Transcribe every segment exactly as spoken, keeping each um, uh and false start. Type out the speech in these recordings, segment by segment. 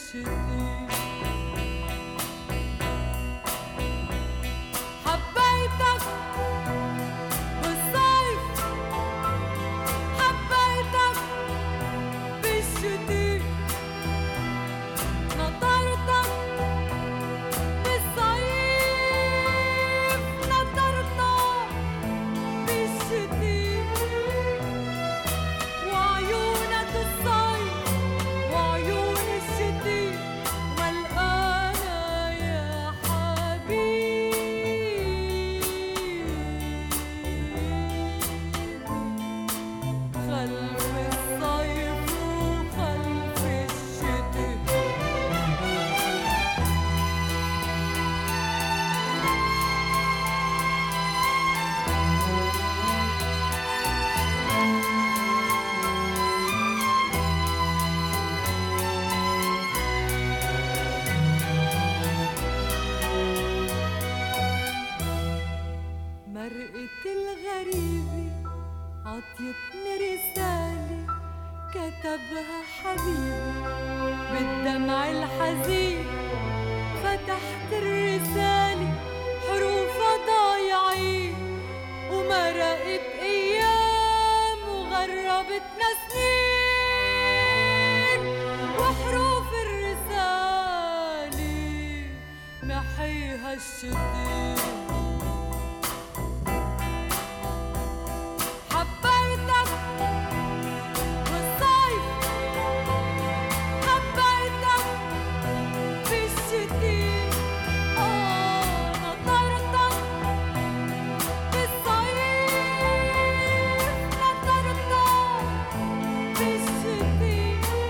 الشتي حبيتك بالصيف حبيتك بالشتي نطرتك بالصيف نطرتك بالشتي وعيونك الصيف وعيون الشتي ملقانة يا حبيبي خلف الصيف وخلف الشتي مرقة الغريبة عطيتني رسالة كتبها حبيبي بالدمع الحزين فتحت الرسالة حروفها ضايعين ومرقت أيام وغربتنا سنين وحروف الرسالة محيها الشتي حبيتك بالصيف حبيتك بالشتي آه نطرتك بالصيف نطرتك بالشتي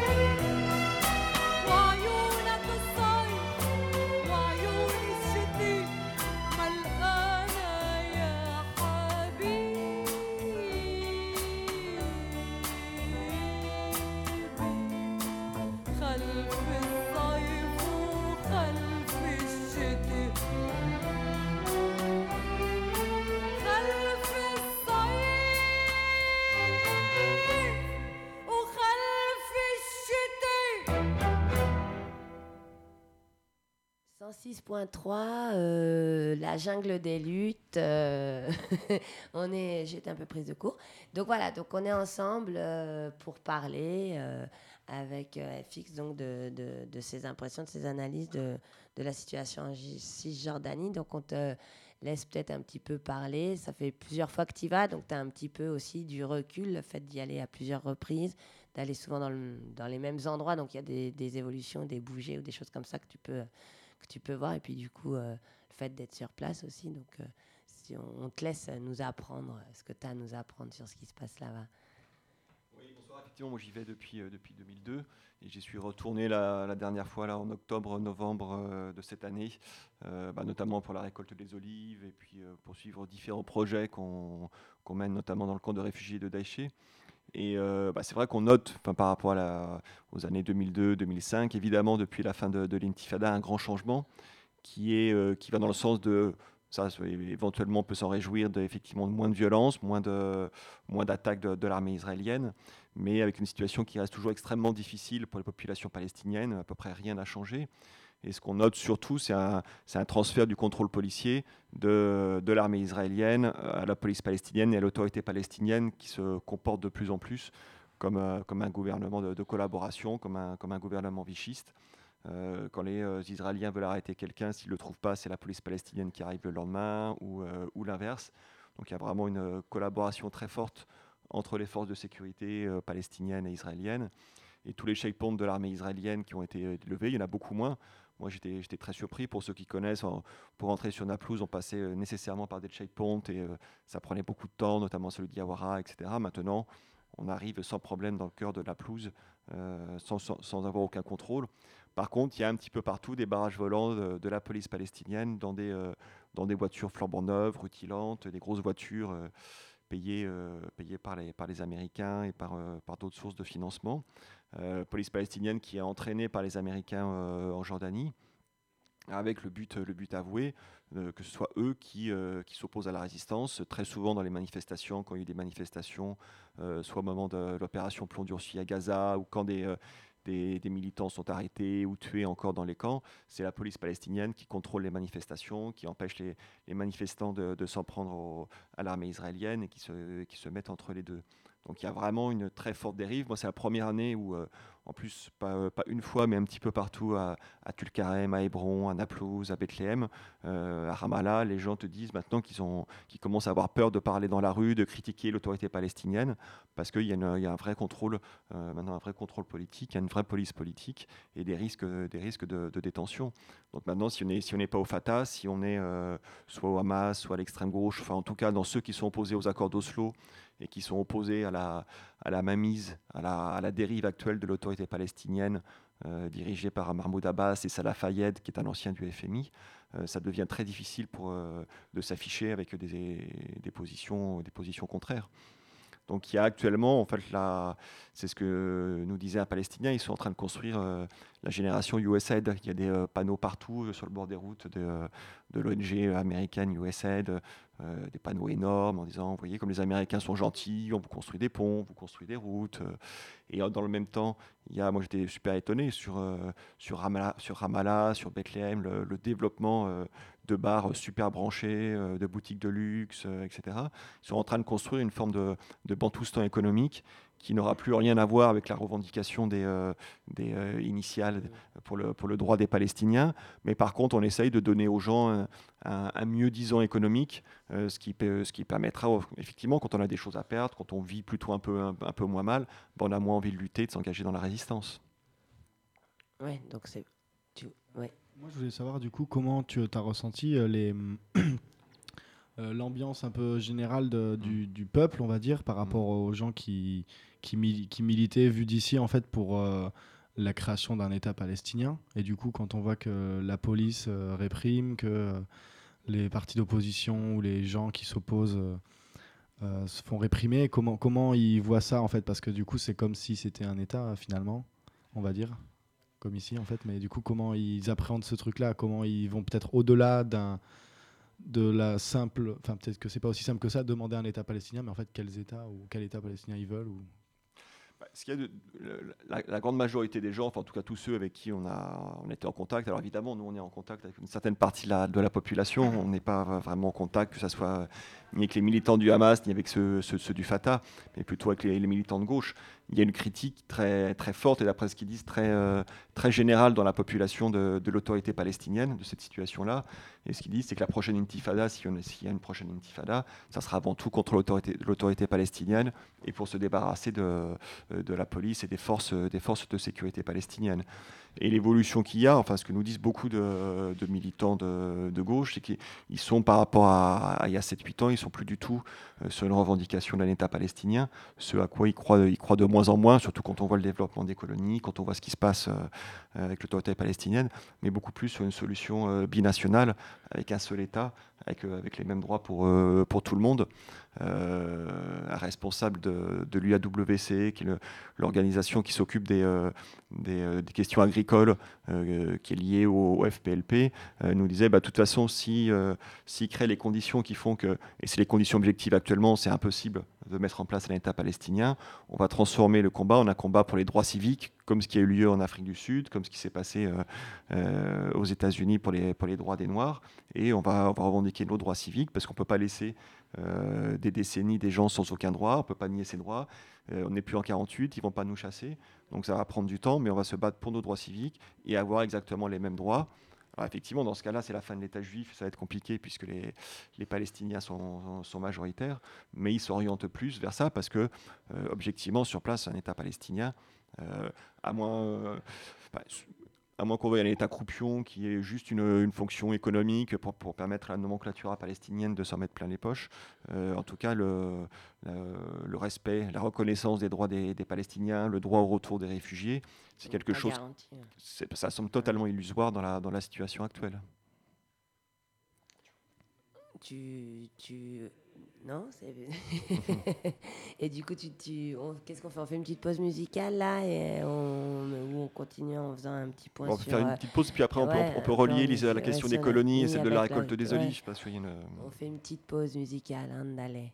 وعيونك الصيف وعيون الشتي ملقانة يا حبيبي خلف الصيف وخلف الشتي خلف الصيف وخلف الشتي cent six point trois, euh, la jungle des luttes. euh, on est, j'étais un peu prise de court. Donc voilà, donc on est ensemble euh, pour parler euh, avec euh, F X donc de, de, de ses impressions, de ses analyses de, de la situation en J- Cisjordanie. Donc on te laisse peut-être un petit peu parler. Ça fait plusieurs fois que tu y vas, donc tu as un petit peu aussi du recul, le fait d'y aller à plusieurs reprises, d'aller souvent dans, le- dans les mêmes endroits. Donc il y a des, des évolutions, des bougées ou des choses comme ça que tu peux que tu peux voir. Et puis du coup, euh, le fait d'être sur place aussi. Donc, euh, si on, on te laisse nous apprendre ce que tu as à nous apprendre sur ce qui se passe là-bas. Oui, bonsoir. Effectivement, moi j'y vais depuis, euh, depuis deux mille deux et j'y suis retourné la, la dernière fois là, en octobre-novembre euh, de cette année, euh, bah, notamment pour la récolte des olives et puis euh, pour suivre différents projets qu'on qu'on mène notamment dans le camp de réfugiés de Daïché. Et euh, bah, c'est vrai qu'on note, enfin, par rapport à la- aux années deux mille deux deux mille cinq, évidemment depuis la fin de, de l'intifada, un grand changement qui, est, euh, qui va dans le sens de, ça c'est- éventuellement on peut s'en réjouir, de, effectivement de moins de violence, moins de, moins d'attaques de, de l'armée israélienne, mais avec une situation qui reste toujours extrêmement difficile pour les populations palestiniennes, à peu près rien n'a changé. Et ce qu'on note surtout, c'est un, c'est un transfert du contrôle policier de, de l'armée israélienne à la police palestinienne et à l'autorité palestinienne qui se comporte de plus en plus comme, euh, comme un gouvernement de, de collaboration, comme un, comme un gouvernement vichiste. Euh, quand les euh, Israéliens veulent arrêter quelqu'un, s'ils ne le trouvent pas, c'est la police palestinienne qui arrive le lendemain ou, euh, ou l'inverse. Donc il y a vraiment une euh, collaboration très forte entre les forces de sécurité euh, palestiniennes et israéliennes. Et tous les checkpoints de l'armée israélienne qui ont été euh, levés, il y en a beaucoup moins. Moi, j'étais, j'étais très surpris. Pour ceux qui connaissent, en- pour entrer sur Naplouse, on passait euh, nécessairement par des checkpoints et euh, ça prenait beaucoup de temps, notamment celui d'Iawara, et cetera. Maintenant, on arrive sans problème dans le cœur de Naplouse, euh, sans, sans, sans avoir aucun contrôle. Par contre, il y a un petit peu partout des barrages volants de, de la police palestinienne dans des, euh, dans des voitures flambant neuves, rutilantes, des grosses voitures euh, payées, euh, payées par, les, par les Américains et par, euh, par d'autres sources de financement. Euh, police palestinienne qui est entraînée par les Américains euh, en Jordanie, avec le but, le but avoué euh, que ce soit eux qui, euh, qui s'opposent à la résistance. Très souvent dans les manifestations, quand il y a eu des manifestations, euh, soit au moment de l'opération Plomb durci à Gaza, ou quand des, euh, des, des militants sont arrêtés ou tués encore dans les camps, c'est la police palestinienne qui contrôle les manifestations, qui empêche les, les manifestants de, de s'en prendre au, à l'armée israélienne et qui se, qui se mettent entre les deux. Donc il y a vraiment une très forte dérive. Moi, c'est la première année où, euh, en plus, pas, euh, pas une fois, mais un petit peu partout, à, à Tulkarem, à Hébron, à Naplouse, à Bethléem, euh, à Ramallah, les gens te disent maintenant qu'ils, ont, qu'ils commencent à avoir peur de parler dans la rue, de critiquer l'autorité palestinienne, parce qu'il y a, une, il y a un vrai contrôle, euh, maintenant un vrai contrôle politique, il y a une vraie police politique et des risques, des risques de, de détention. Donc maintenant, si on n'est si on n'est pas au Fatah, si on est euh, soit au Hamas, soit à l'extrême gauche, enfin en tout cas dans ceux qui sont opposés aux accords d'Oslo, et qui sont opposés à la, à la mainmise, à la, à la dérive actuelle de l'autorité palestinienne euh, dirigée par Mahmoud Abbas et Salah Fayed, qui est un ancien du F M I, euh, ça devient très difficile pour, euh, de s'afficher avec des, des, positions, des positions contraires. Donc il y a actuellement, en fait, la, c'est ce que nous disait un Palestinien, ils sont en train de construire euh, la génération U S A I D. Il y a des euh, panneaux partout euh, sur le bord des routes de, euh, de l'O N G américaine U S A I D, euh, des panneaux énormes en disant, vous voyez, comme les Américains sont gentils, on vous construit des ponts, on vous construit des routes. Euh, et euh, dans le même temps, il y a, moi j'étais super étonné sur, euh, sur, Ramallah, sur Ramallah, sur Bethléem, le, le développement euh, de bars super branchés, euh, de boutiques de luxe, euh, et cetera. Ils sont en train de construire une forme de, de bantoustan économique qui n'aura plus rien à voir avec la revendication des, euh, des euh, initiales pour le, pour le droit des Palestiniens. Mais par contre, on essaye de donner aux gens un, un, un mieux-disant économique, euh, ce, qui, ce qui permettra, effectivement, quand on a des choses à perdre, quand on vit plutôt un peu, un, un peu moins mal, ben on a moins envie de lutter, de s'engager dans la résistance. Ouais, donc c'est... Tu... Ouais. Moi, je voulais savoir, du coup, comment tu as ressenti euh, les... Euh, l'ambiance un peu générale de, du, du peuple, on va dire, par rapport aux gens qui, qui, mil- qui militaient, vu d'ici, en fait, pour euh, la création d'un État palestinien. Et du coup, quand on voit que la police euh, réprime, que euh, les partis d'opposition ou les gens qui s'opposent euh, euh, se font réprimer, comment, comment ils voient ça, en fait? Parce que du coup, c'est comme si c'était un État, finalement, on va dire, comme ici, en fait. Mais du coup, comment ils appréhendent ce truc-là? Comment ils vont peut-être au-delà d'un... de la simple, enfin peut-être que c'est pas aussi simple que ça, demander un État palestinien, mais en fait quels États ou quel État palestinien ils veulent ou... Bah, ce qu'il y a de, le- la, la grande majorité des gens, enfin en tout cas tous ceux avec qui on a, on était en contact, alors évidemment nous on est en contact avec une certaine partie de la, de la population, on n'est pas vraiment en contact, que ce soit ni avec les militants du Hamas, ni avec ceux, ceux, ceux du Fatah, mais plutôt avec les, les militants de gauche. Il y a une critique très, très forte, et d'après ce qu'ils disent, très, euh, très générale dans la population de, de l'autorité palestinienne, de cette situation-là. Et ce qu'ils disent, c'est que la prochaine intifada, s'il y a une prochaine intifada, ça sera avant tout contre l'autorité, l'autorité palestinienne et pour se débarrasser de, de la police et des forces, des forces de sécurité palestiniennes. Et l'évolution qu'il y a, enfin ce que nous disent beaucoup de, de militants de, de gauche, c'est qu'ils sont par rapport à, à il y a sept huit ans, ils sont plus du tout euh, sur une revendication d'un État palestinien, ce à quoi ils croient, ils croient de moins en moins, surtout quand on voit le développement des colonies, quand on voit ce qui se passe euh, avec l'autorité palestinienne, mais beaucoup plus sur une solution euh, binationale, avec un seul État, avec, euh, avec les mêmes droits pour, euh, pour tout le monde. Euh, un responsable de, de l'U A W C, qui est le, l'organisation qui s'occupe des, euh, des, euh, des questions agricoles, euh, qui est liée au, au F P L P, euh, nous disait, bah, de toute façon, si, euh, s'il crée les conditions qui font que, et c'est les conditions objectives actuellement, c'est impossible de mettre en place un État palestinien, on va transformer le combat en un combat pour les droits civiques, comme ce qui a eu lieu en Afrique du Sud, comme ce qui s'est passé euh, euh, aux États-Unis pour les, pour les droits des Noirs, et on va, on va revendiquer nos droits civiques, parce qu'on ne peut pas laisser euh, des décennies des gens sans aucun droit, on ne peut pas nier ces droits, euh, on n'est plus en quarante-huit, ils ne vont pas nous chasser, donc ça va prendre du temps, mais on va se battre pour nos droits civiques et avoir exactement les mêmes droits. Alors effectivement, dans ce cas-là, c'est la fin de l'État juif, ça va être compliqué puisque les, les Palestiniens sont, sont majoritaires, mais ils s'orientent plus vers ça parce que, euh, objectivement, sur place, un État palestinien, euh, à moins... Euh, bah, à moins qu'on veuille un État croupion qui ait juste une, une fonction économique pour, pour permettre à la nomenclature palestinienne de s'en mettre plein les poches. Euh, en tout cas, le, le, le respect, la reconnaissance des droits des, des Palestiniens, le droit au retour des réfugiés, c'est quelque chose, c'est, ça semble totalement illusoire dans la, dans la situation actuelle. Tu, tu... Non, c'est... Et du coup, tu, tu... On... qu'est-ce qu'on fait? On fait une petite pause musicale là et on... ou on continue en faisant un petit point bon, on peut sur... faire une petite pause, puis après on, ouais, peut, on peut relier les, la ouais, question ouais, des colonies et oui, celle de la avec récolte la... des ouais. olives. Parce qu'il y a une... On fait une petite pause musicale, andale.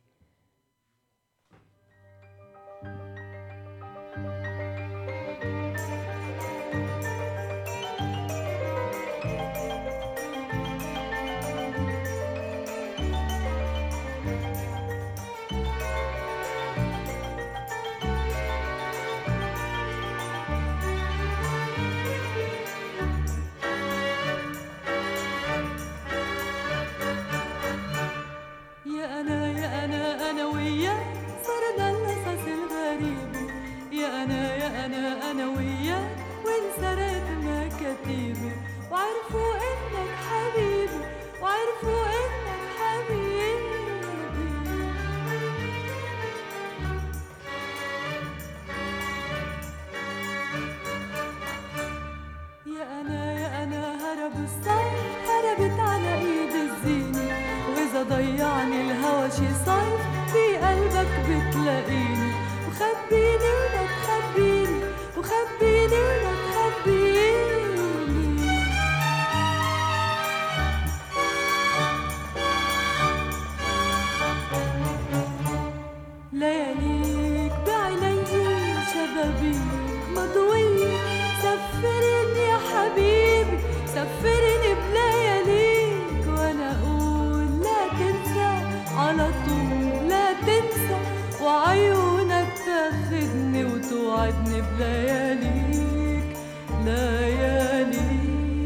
سفرني يا حبيبي سفرني بلياليك وانا اقول لا تنسى على طول لا تنسى وعيونك تاخدني وتوعدني بلياليك لياليك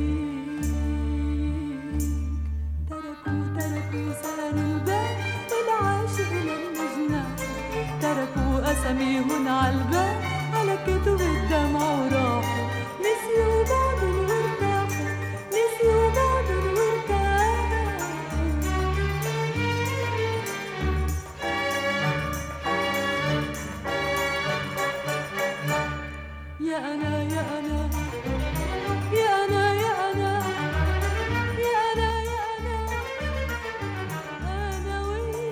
تركوا تركوا سهروا الباب والعاشق لما جنان تركوا أساميهن عالباب على كتب الدمع وراحوا نسيوا بعض وارتاحوا نسيوا بعض وارتاحوا يا أنا يا أنا يا أنا يا أنا يا أنا يا أنا أنا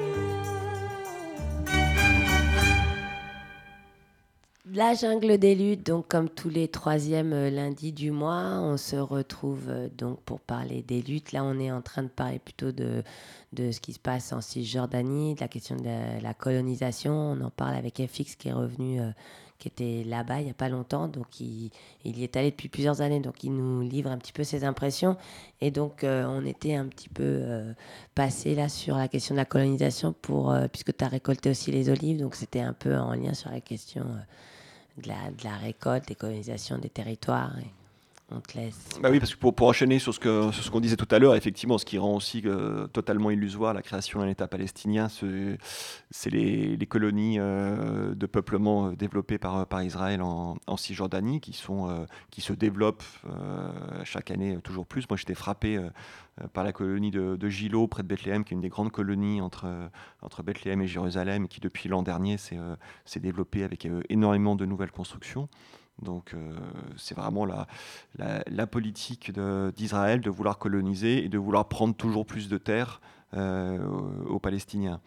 وياك La jungle des luttes, donc comme tous les troisièmes euh, lundis du mois, on se retrouve euh, donc pour parler des luttes. Là, on est en train de parler plutôt de, de ce qui se passe en Cisjordanie, de la question de la, la colonisation. On en parle avec F X qui est revenu, euh, qui était là-bas il n'y a pas longtemps. Donc, il, il y est allé depuis plusieurs années. Donc, il nous livre un petit peu ses impressions. Et donc, euh, on était un petit peu euh, passé là sur la question de la colonisation pour, euh, puisque tu as récolté aussi les olives. Donc, c'était un peu en lien sur la question... Euh, De la, de la récolte, des colonisations des territoires. Et on te laisse. Bah oui, parce que pour, pour enchaîner sur ce, que, sur ce qu'on disait tout à l'heure, effectivement, ce qui rend aussi euh, totalement illusoire la création d'un État palestinien, c'est, c'est les, les colonies euh, de peuplement euh, développées par, par Israël en, en Cisjordanie, qui, sont, euh, qui se développent euh, chaque année euh, toujours plus. Moi, j'étais frappé euh, par la colonie de, de Gilo, près de Bethléem, qui est une des grandes colonies entre, euh, entre Bethléem et Jérusalem, et qui, depuis l'an dernier, s'est, euh, s'est développée avec euh, énormément de nouvelles constructions. Donc euh, c'est vraiment la, la, la politique de, d'Israël de vouloir coloniser et de vouloir prendre toujours plus de terres euh, aux, aux Palestiniens.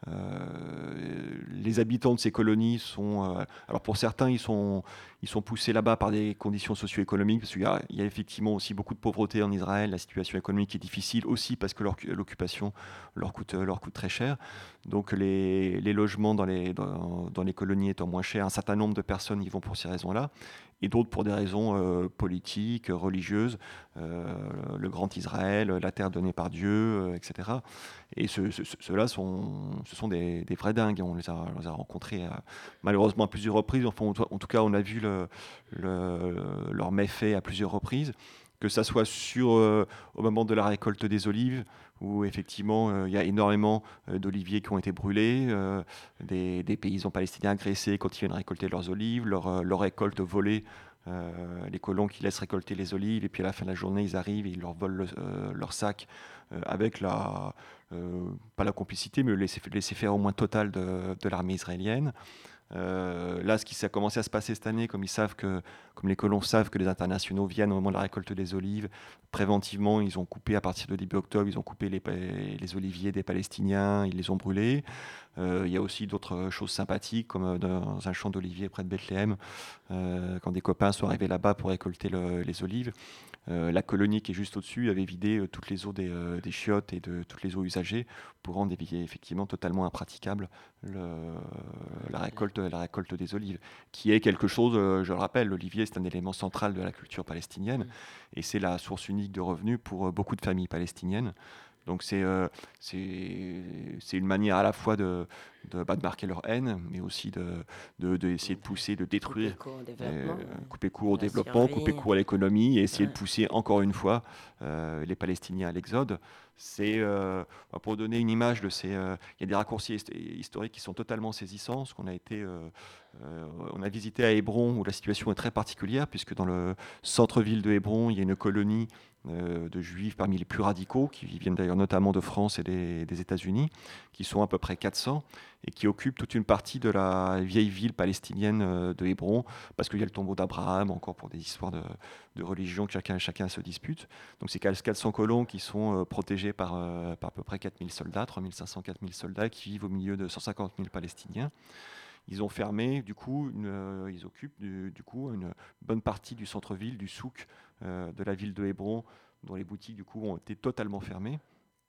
Euh, les habitants de ces colonies sont... Euh, alors pour certains, ils sont, ils sont poussés là-bas par des conditions socio-économiques, parce qu'il y a, il y a effectivement aussi beaucoup de pauvreté en Israël, la situation économique est difficile aussi parce que leur, l'occupation leur coûte, leur coûte très cher. Donc les, les logements dans les, dans, dans les colonies étant moins chers, un certain nombre de personnes y vont pour ces raisons-là, et d'autres pour des raisons euh, politiques, religieuses, euh, le grand Israël, la terre donnée par Dieu, euh, et cetera. Et ce, ce, ceux-là sont, ce sont des, des vrais dingues. On les a, on les a rencontrés euh, malheureusement à plusieurs reprises. Enfin, en tout cas, on a vu le, le, leurs méfaits à plusieurs reprises. Que ça soit sur, euh, au moment de la récolte des olives, où effectivement il euh, y a énormément euh, d'oliviers qui ont été brûlés, euh, des, des paysans palestiniens agressés quand ils viennent récolter leurs olives, leur, euh, leur récolte volée, euh, les colons qui laissent récolter les olives, et puis à la fin de la journée, ils arrivent et ils leur volent le, euh, leur sac euh, avec la, euh, pas la complicité, mais le laisser-faire au moins total de, de l'armée israélienne. Euh, là, ce qui a commencé à se passer cette année, comme ils savent que, comme les colons savent que les internationaux viennent au moment de la récolte des olives, préventivement, ils ont coupé à partir de début octobre, ils ont coupé les, les oliviers des Palestiniens, ils les ont brûlés. Euh, il y a aussi d'autres choses sympathiques, comme dans un champ d'oliviers près de Bethléem, euh, quand des copains sont arrivés là-bas pour récolter le, les olives. Euh, la colonie qui est juste au-dessus avait vidé euh, toutes les eaux des, euh, des chiottes et de toutes les eaux usagées pour rendre effectivement totalement impraticable le, la, récolte, la récolte des olives, qui est quelque chose, euh, je le rappelle, l'olivier c'est un élément central de la culture palestinienne mmh. et c'est la source unique de revenus pour euh, beaucoup de familles palestiniennes. Donc c'est, euh, c'est, c'est une manière à la fois de, de, bah, de marquer leur haine, mais aussi de, de, de essayer de pousser, de détruire, couper court au euh, développement, couper court au la développement, survie. couper court à l'économie, et essayer Ouais. de pousser encore une fois euh, les Palestiniens à l'exode. C'est, euh, pour donner une image de ces... Il euh, y a des raccourcis hist- historiques qui sont totalement saisissants. Ce qu'on a été... Euh, euh, on a visité à Hébron, où la situation est très particulière, puisque dans le centre-ville de Hébron, il y a une colonie euh, de juifs parmi les plus radicaux, qui viennent d'ailleurs notamment de France et des, des États-Unis, qui sont à peu près quatre cents, et qui occupent toute une partie de la vieille ville palestinienne euh, de Hébron, parce qu'il y a le tombeau d'Abraham, encore pour des histoires de, de religion que chacun, chacun se dispute. Donc c'est quatre cents colons qui sont euh, protégés par, euh, par à peu près quatre mille soldats, trois mille cinq cents, quatre mille soldats, qui vivent au milieu de cent cinquante mille Palestiniens. Ils ont fermé, du coup, une, euh, ils occupent du, du coup une bonne partie du centre-ville, du souk euh, de la ville de Hébron, dont les boutiques du coup ont été totalement fermées.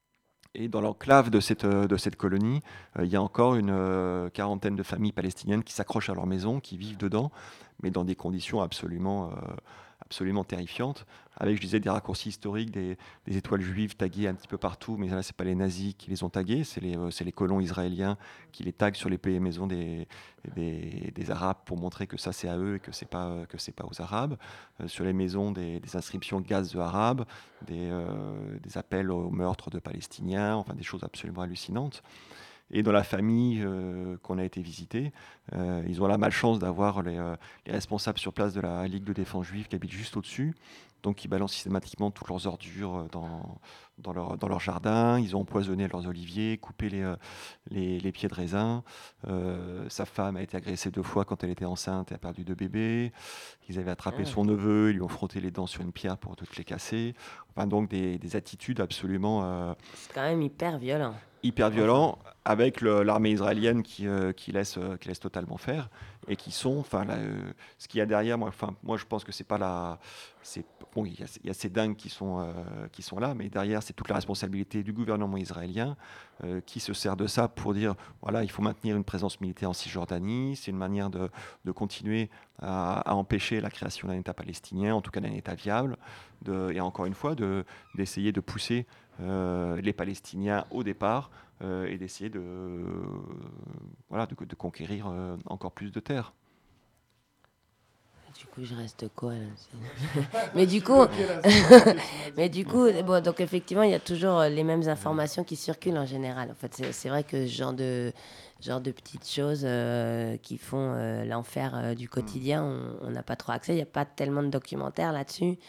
Et dans l'enclave de cette, de cette colonie, euh, il y a encore une euh, quarantaine de familles palestiniennes qui s'accrochent à leur maison, qui vivent dedans, mais dans des conditions absolument, euh, absolument terrifiante, avec, je disais, des raccourcis historiques, des, des étoiles juives taguées un petit peu partout, mais là, ce n'est pas les nazis qui les ont taguées, c'est les, euh, c'est les colons israéliens qui les taguent sur les pays et maisons des, des, des Arabes pour montrer que ça, c'est à eux et que ce n'est pas, euh, que c'est pas aux Arabes. Euh, sur les maisons, des, des inscriptions gaz de Arabes, des, euh, des appels au meurtre de Palestiniens, enfin des choses absolument hallucinantes. Et dans la famille euh, qu'on a été visiter, euh, ils ont la malchance d'avoir les, euh, les responsables sur place de la Ligue de défense juive qui habitent juste au-dessus, donc ils balancent systématiquement toutes leurs ordures dans, dans, leur, dans leur jardin. Ils ont empoisonné leurs oliviers, coupé les, euh, les, les pieds de raisin. Euh, sa femme a été agressée deux fois quand elle était enceinte et a perdu deux bébés. Ils avaient attrapé Ah. son neveu, ils lui ont frotté les dents sur une pierre pour toutes les casser. Enfin, donc des, des attitudes absolument... Euh, C'est quand même hyper violent. hyper violent, avec le- l'armée israélienne qui, euh, qui, laisse, euh, qui laisse totalement faire, et qui sont, enfin, là, euh, ce qu'il y a derrière, moi, enfin, moi je pense que c'est pas la, c'est bon, il y, a- il y a ces dingues qui sont, euh, qui sont là, mais derrière c'est toute la responsabilité du gouvernement israélien euh, qui se sert de ça pour dire, voilà, il faut maintenir une présence militaire en Cisjordanie, c'est une manière de, de continuer à, à empêcher la création d'un État palestinien, en tout cas d'un État viable, de, et encore une fois, de, d'essayer de pousser euh, les Palestiniens au départ euh, et d'essayer de, euh, voilà, de, de conquérir euh, encore plus de terres. Du coup, je reste quoi là c'est- Mais du coup, mais du coup, bon, donc effectivement, il y a toujours euh, les mêmes informations qui circulent en général. En fait, c'est, c'est vrai que ce genre de, genre de petites choses euh, qui font euh, l'enfer euh, du quotidien, on on n'a pas trop accès. Il n'y a pas tellement de documentaires là-dessus.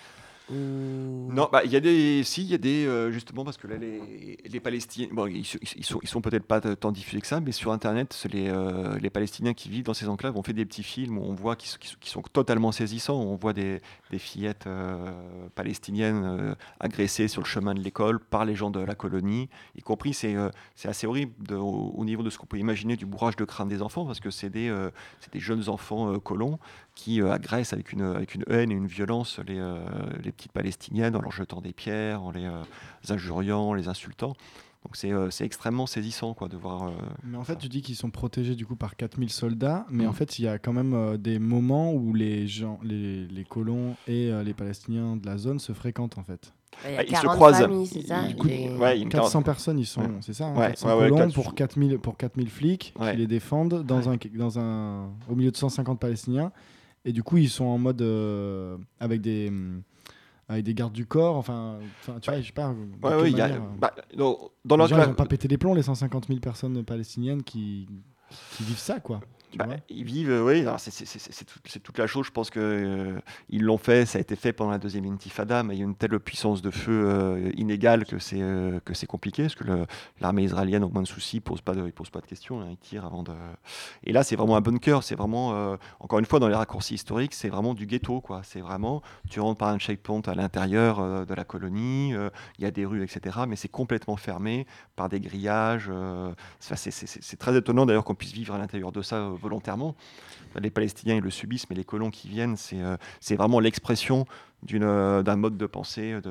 Ou- Non, bah, il y a des, si, il y a des, euh, justement, parce que là, les, les Palestiniens, bon, ils, se- ils sont, ils sont peut-être pas tant diffusés que ça, mais sur Internet, c'est les, euh, les Palestiniens qui vivent dans ces enclaves ont fait des petits films où on voit qu'ils sont, qu'ils sont- qu'ils sont totalement saisissants. On voit des, des fillettes euh, palestiniennes euh, agressées sur le chemin de l'école par les gens de la colonie, y compris, c'est, euh, c'est assez horrible de- au, au niveau de ce qu'on peut imaginer du bourrage de crâne des enfants, parce que c'est des, euh, c'est des jeunes enfants euh, colons qui euh, agressent avec une, avec une haine et une violence les, euh, les petites Palestiniennes en leur jetant des pierres, en les euh, injuriant, en les insultant. Donc c'est euh, c'est extrêmement saisissant quoi, de voir... euh, Mais en fait, ça. tu dis qu'ils sont protégés du coup par quatre mille soldats, mais Mm. en fait, il y a quand même euh, des moments où les gens, les, les colons et euh, les Palestiniens de la zone se fréquentent en fait. Il y a Ah, ils se quarante croisent. familles, c'est ça Ils- Il est- ouais, il y a une quatre cents quarantaine- personnes, ils sont, Ouais. c'est ça, hein, Ouais, quatre cents ouais, ouais, colons quatre- pour quatre mille pour quatre mille flics Ouais. qui les défendent dans, un, dans un, au milieu de cent cinquante Palestiniens. Et du coup, ils sont en mode euh, avec des hum, avec des gardes du corps. Enfin, enfin, tu vois, je sais pas. de Ouais, quelle ouais, il y a, manière, euh, bah, dans, dans les gens, ils l'enclave- ont pas pété les plombs, les cent cinquante mille personnes palestiniennes qui, qui vivent ça, quoi. Tu Bah, vois ils vivent, euh, oui, alors c'est, c'est- c'est- c'est tout- c'est toute la chose. Je pense qu'ils l'ont fait, ça a été fait pendant la deuxième intifada, mais il y a une telle puissance de feu euh, inégale que c'est, euh, que c'est compliqué, parce que le- l'armée israélienne, au moins de soucis, pose pas de, ils posent pas de questions, hein, ils tirent avant de... Et là, c'est vraiment un bunker, c'est vraiment, euh, encore une fois, dans les raccourcis historiques, c'est vraiment du ghetto, quoi. C'est vraiment, tu rentres par un checkpoint à l'intérieur euh, de la colonie, euh, il y a des rues, et cetera, mais c'est complètement fermé par des grillages. euh, c'est, c'est- c'est- c'est très étonnant d'ailleurs qu'on puisse vivre à l'intérieur de ça euh, volontairement. Les Palestiniens, ils le subissent, mais les colons qui viennent, c'est, euh, c'est vraiment l'expression d'une, euh, d'un mode de pensée, de,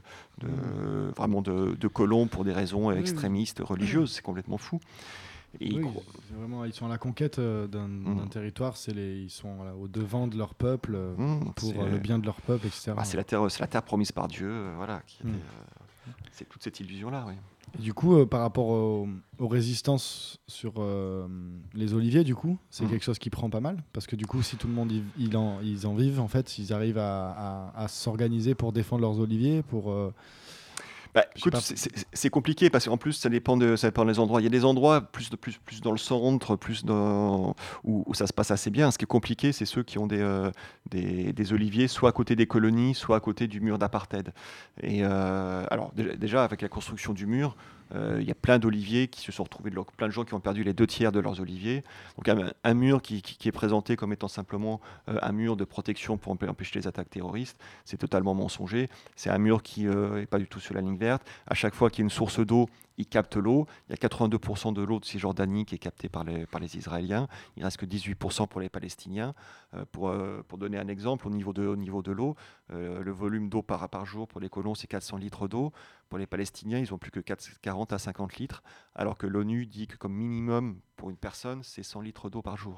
de- vraiment de, de colons pour des raisons Oui, oui. extrémistes, religieuses. C'est complètement fou. Et ils Oui, cro- c'est vraiment, ils sont à la conquête euh, d'un Mm. d'un territoire, c'est les, ils sont voilà, au devant de leur peuple euh, Mmh, pour c'est, euh, le bien de leur peuple, et cetera. bah, c'est, la terre, c'est la terre promise par Dieu. euh, voilà, qui Mm. était, euh, c'est toute cette illusion-là. Oui. Et du coup, euh, par rapport au- aux résistances sur euh, les oliviers, du coup, c'est Mhm. quelque chose qui prend pas mal. Parce que du coup, si tout le monde y- il en, ils en vivent, en fait, ils arrivent à, à- à s'organiser pour défendre leurs oliviers, pour... euh, Bah, Je sais écoute, pas. c'est, c'est- c'est compliqué parce qu'en plus ça dépend de ça dépend des endroits. Il y a des endroits plus de, plus plus dans le centre, plus dans où, où ça se passe assez bien. Ce qui est compliqué, c'est ceux qui ont des, euh, des des oliviers soit à côté des colonies, soit à côté du mur d'apartheid. Et euh, alors déjà, déjà, avec la construction du mur, euh, il y a plein d'oliviers qui se sont retrouvés de leur- plein de gens qui ont perdu les deux tiers de leurs oliviers. Donc un, un mur qui, qui- qui est présenté comme étant simplement euh, un mur de protection pour empê- empêcher les attaques terroristes, c'est totalement mensonger. C'est un mur qui n'est pas du tout sur la ligne verte. À chaque fois qu'il y a une source d'eau, il capte l'eau. Il y a quatre-vingt-deux pour cent de l'eau de Cisjordanie qui est captée par les, par les Israéliens. Il reste que dix-huit pour cent pour les Palestiniens. Euh, pour, euh, pour donner un exemple, au niveau de, au niveau de l'eau, euh, le volume d'eau par, par jour pour les colons, c'est quatre cents litres d'eau. Pour les Palestiniens, ils n'ont plus que quatre- quarante à cinquante litres, alors que l'ONU dit que comme minimum pour une personne, c'est cent litres d'eau par jour.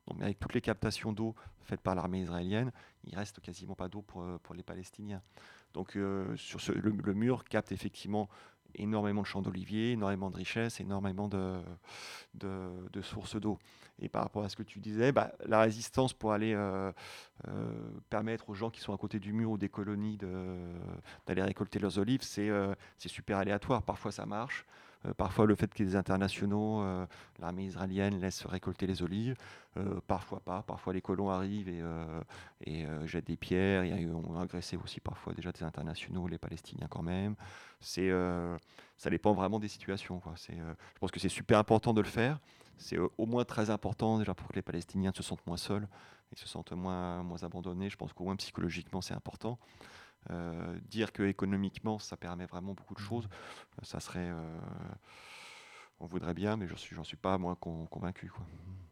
Donc, avec toutes les captations d'eau faites par l'armée israélienne, il reste quasiment pas d'eau pour, pour les Palestiniens. Donc euh, sur ce, le, le mur capte effectivement énormément de champs d'oliviers, énormément de richesses, énormément de, de, de sources d'eau. Et par rapport à ce que tu disais, bah, la résistance pour aller euh, euh, permettre aux gens qui sont à côté du mur ou des colonies de, d'aller récolter leurs olives, c'est, euh, c'est super aléatoire. Parfois ça marche. Euh, parfois le fait qu'il y ait des internationaux, euh, l'armée israélienne laisse récolter les olives. Euh, parfois pas. Parfois les colons arrivent et, euh, et euh, jettent des pierres. Il y a eu, on a agressé aussi parfois déjà des internationaux, les Palestiniens quand même. C'est, euh, ça dépend vraiment des situations, quoi. C'est, euh, je pense que c'est super important de le faire. C'est euh, au moins très important déjà pour que les Palestiniens se sentent moins seuls et se sentent moins, moins abandonnés. Je pense qu'au moins psychologiquement c'est important. Euh, dire que économiquement ça permet vraiment beaucoup de choses, ça serait, euh, on voudrait bien, mais je suis, j'en suis pas moins con, convaincu, quoi.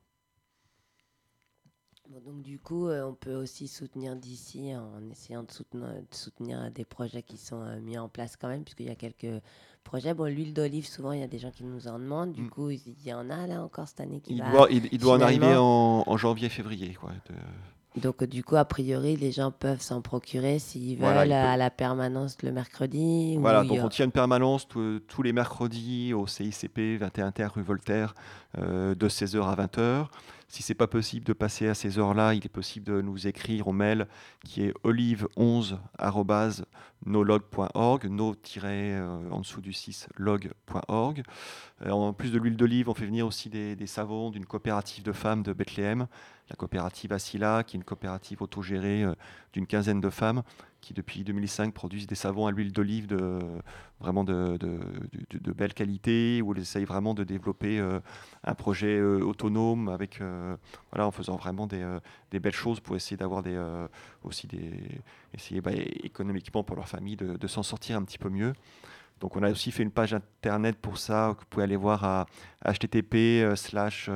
Bon, donc du coup, euh, on peut aussi soutenir d'ici en essayant de soutenir, de soutenir des projets qui sont euh, mis en place quand même, puisqu'il y a quelques projets. Bon, l'huile d'olive, souvent, il y a des gens qui nous en demandent. Du Mm. coup, il y en a là encore cette année qui Il va... doit, il, il doit en arriver finalement- en, en janvier-février, quoi. De- Donc euh, du coup, a priori, les gens peuvent s'en procurer s'ils veulent Voilà, ils peuvent- à la permanence le mercredi. Voilà, ou il y donc a- on tient une permanence tous- tous les mercredis au C I C P vingt et un terre rue Voltaire euh, de seize heures à vingt heures. Si c'est pas possible de passer à ces heures-là, il est possible de nous écrire au mail qui est olive onze arobase nolog point org, no euh, en dessous du six log point org. Euh, en plus de l'huile d'olive, on fait venir aussi des, des savons d'une coopérative de femmes de Bethléem, la coopérative Asila, qui est une coopérative autogérée euh, d'une quinzaine de femmes qui depuis deux mille cinq produisent des savons à l'huile d'olive de vraiment de, de, de, de belle qualité, où ils essayent vraiment de développer euh, un projet euh, autonome avec euh, voilà, en faisant vraiment des, euh, des belles choses pour essayer d'avoir des euh, aussi des essayer bah, économiquement pour leur famille de, de s'en sortir un petit peu mieux. Donc on a aussi fait une page internet pour ça que vous pouvez aller voir à h t t p slash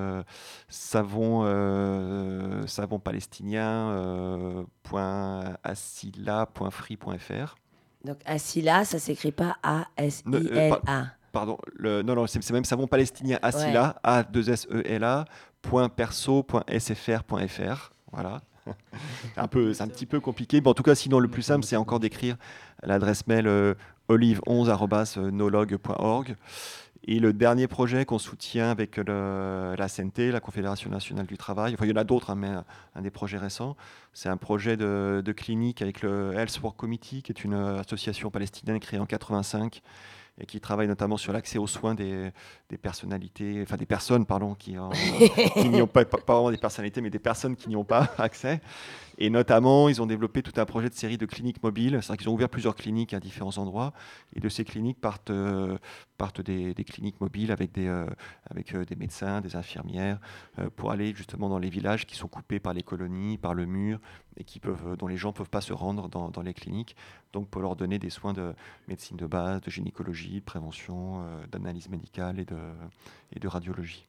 savon euh, savon palestinien euh, point asila point free point f r. Donc Asila, ça s'écrit pas A S Ne- I euh, L par- A. Pardon, le, non, non, c'est c'est même savon palestinien Asila, A deux S E L A, point perso, point S F R, point F R. Voilà. C'est un, peu, c'est un petit peu compliqué. Mais en tout cas, sinon, le plus simple, c'est encore d'écrire l'adresse mail euh, olive onze arobase nolog point org. Et le dernier projet qu'on soutient avec le, la C N T, la Confédération nationale du travail, enfin il y en a d'autres, hein, mais un, un des projets récents, c'est un projet de, de clinique avec le Health Work Committee, qui est une association palestinienne créée en quatre-vingt-cinq et qui travaille notamment sur l'accès aux soins des, des personnalités, enfin des personnes, pardon, qui, en- qui n'y ont pas, pas, pas vraiment des personnalités, mais des personnes qui n'y ont pas accès. Et notamment, ils ont développé tout un projet de série de cliniques mobiles. C'est-à-dire qu'ils ont ouvert plusieurs cliniques à différents endroits. Et de ces cliniques partent, euh, partent des, des cliniques mobiles avec des, euh, avec, euh, des médecins, des infirmières, euh, pour aller justement dans les villages qui sont coupés par les colonies, par le mur, et qui peuvent, dont les gens ne peuvent pas se rendre dans, dans les cliniques. Donc pour leur donner des soins de médecine de base, de gynécologie, de prévention, euh, d'analyse médicale et de, et de radiologie.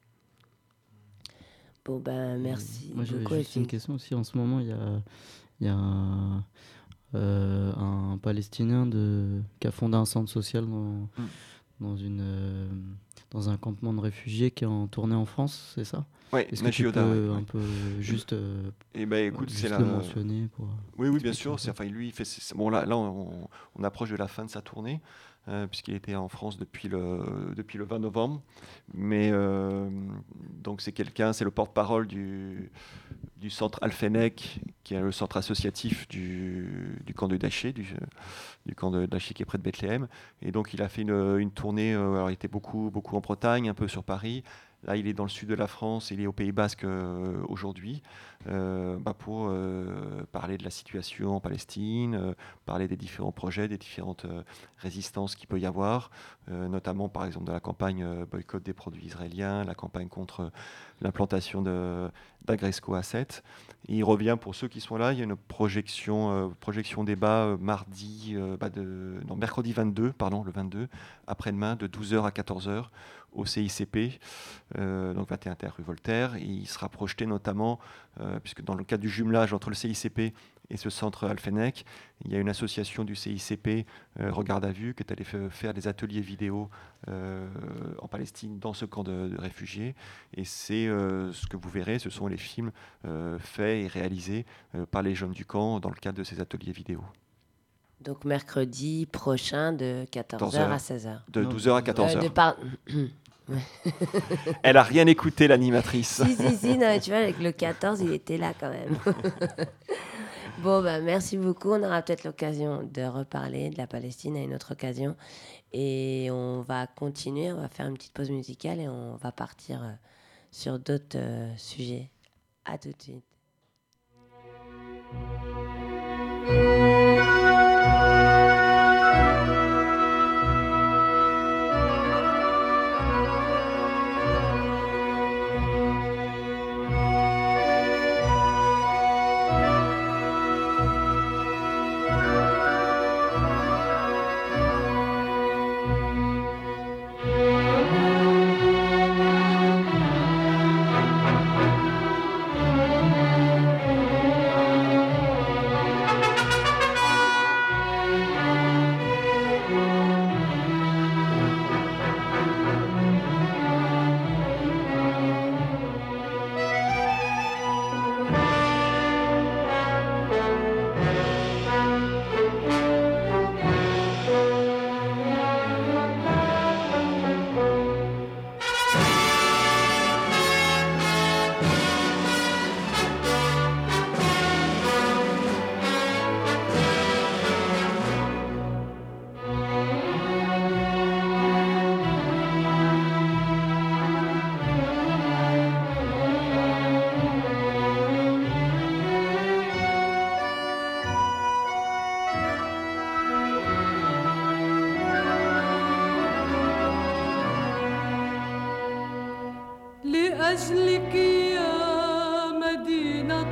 Bon, ben, merci Moi, j'avais beaucoup. juste une Effie. question aussi. En ce moment, il y a, il y a un, euh, un Palestinien de, qui a fondé un centre social dans, Mm. dans, une, euh, dans un campement de réfugiés qui est en tournée en France, c'est ça? Oui, Est-ce que tu Najioda, peux ouais, un ouais. peu juste, euh, Eh ben, écoute, juste c'est la... le mentionner pour... Oui, oui, bien expliquer un sûr. peu. C'est, enfin, lui, il fait, c'est- bon, là, là on, on approche de la fin de sa tournée, euh, puisqu'il était en France depuis le, depuis le vingt novembre. Mais euh, donc, c'est quelqu'un, c'est le porte-parole du, du centre Al-Fennec, qui est le centre associatif du, du camp de Daché, du, du camp de Daché qui est près de Bethléem. Et donc, il a fait une, une tournée. euh, alors, il était beaucoup, beaucoup en Bretagne, un peu sur Paris. Là, il est dans le sud de la France, il est au Pays Basque euh, aujourd'hui, euh, bah, pour euh, parler de la situation en Palestine, euh, parler des différents projets, des différentes euh, résistances qu'il peut y avoir, euh, notamment par exemple de la campagne euh, boycott des produits israéliens, la campagne contre euh, l'implantation de, d'Agresco A sept. Et il revient, pour ceux qui sont là, il y a une projection, euh, projection débat euh, mardi, euh, bah de, non, mercredi vingt-deux, pardon, le vingt-deux, après-demain, de douze heures à quatorze heures au C I C P, euh, donc vingt et un terre rue Voltaire. Et il sera projeté notamment, euh, puisque dans le cadre du jumelage entre le C I C P et ce centre Al-Fennec. Il y a une association du C I C P, euh, Regarde à vue, qui est allée f- faire des ateliers vidéo euh, en Palestine dans ce camp de, de réfugiés. Et c'est euh, ce que vous verrez, ce sont les films euh, faits et réalisés euh, par les jeunes du camp dans le cadre de ces ateliers vidéo. Donc mercredi prochain de quatorze heures à seize heures. De Non, douze heures à quatorze heures. Euh, de par- Elle a rien écouté, l'animatrice. Si, si, si, non, mais tu vois, avec le quatorze, il était là quand même. Bon, bah, merci beaucoup. On aura peut-être l'occasion de reparler de la Palestine à une autre occasion. Et on va continuer, on va faire une petite pause musicale et on va partir euh, sur d'autres euh, sujets. À tout de suite. لأجلك يا مدينة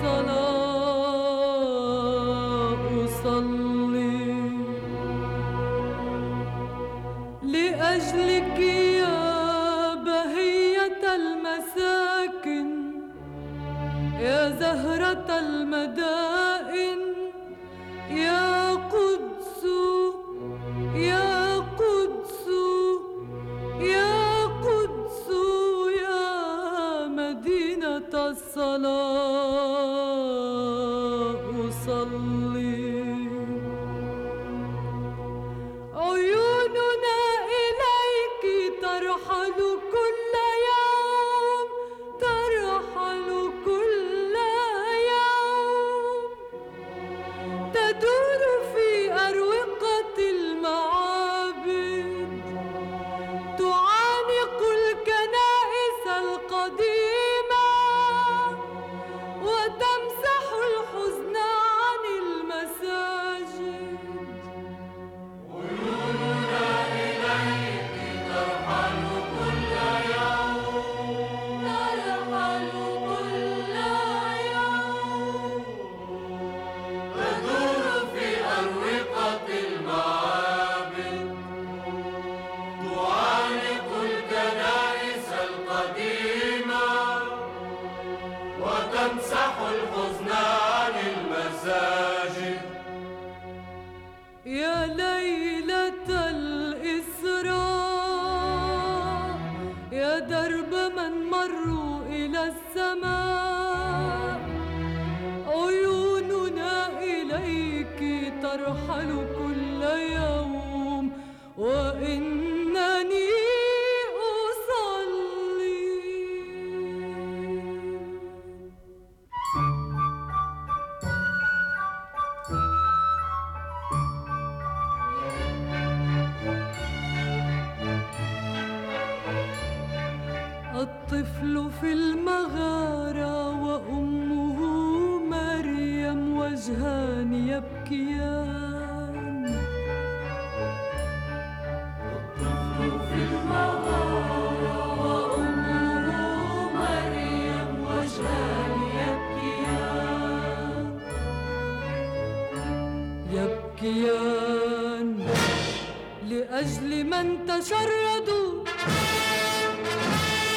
الصلاة أصلي، لأجلك يا بهية المساكن، يا زهرة المدائن، يا قدس يا قدس يا قدس يا مدينة الصلاة أصلي. عيوننا إليك ترحل كل يوم، ترحل كل يوم، تدور في أروقة المعابد، تعانق الكنائس القديمة وتمسح الحزن عن المساجد. يا ليلة الإسراء، يا درب من مروا إلى السماء، عيوننا إليك ترحل كل يوم، وإنني أصلي. الطفل في المغارة وأمه مريم وجهان يبكيان. الطفل في المغارة وأمه مريم وجهان يبكيان، يبكيان لأجل من تشردوا،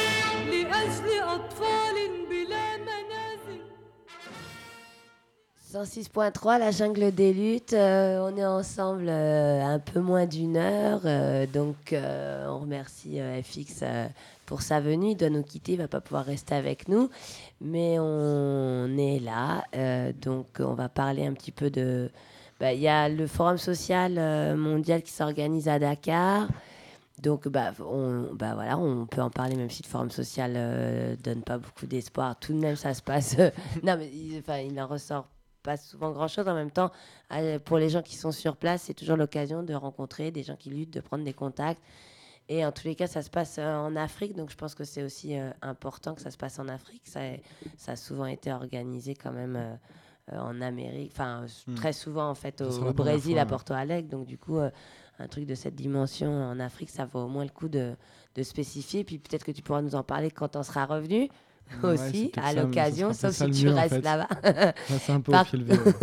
لأجل أطفال بلا منازل. cent six point trois, la jungle des luttes. Euh, on est ensemble euh, un peu moins d'une heure. euh, donc, euh, on remercie euh, F X euh, pour sa venue. Il doit nous quitter, il ne va pas pouvoir rester avec nous. Mais on est là. euh, donc, on va parler un petit peu de... bah, il y a le Forum social euh, mondial qui s'organise à Dakar. Donc, bah, on, bah, voilà, on peut en parler, même si le Forum social ne donne pas beaucoup d'espoir. Tout de même, ça se passe... non, mais il, enfin, il en ressort pas souvent grand-chose. En même temps, euh, pour les gens qui sont sur place, c'est toujours l'occasion de rencontrer des gens qui luttent, de prendre des contacts. Et en tous les cas, ça se passe euh, en Afrique. Donc, je pense que c'est aussi euh, important que ça se passe en Afrique. Ça, est- ça a souvent été organisé quand même euh, euh, en Amérique. Enfin, s- Hmm. très souvent, en fait, Ce au, sera au la première Brésil, fois, à ouais. Porto Alegre. Donc, du coup, euh, un truc de cette dimension en Afrique, ça vaut au moins le coup de, de spécifier. Puis peut-être que tu pourras nous en parler quand on sera revenu Ouais, c'est aussi, peut-être à ça, ça l'occasion, sera peut-être sauf ça si le tu mieux, en restes fait. là-bas. Là, c'est un peu au Par- pied levé. Ouais.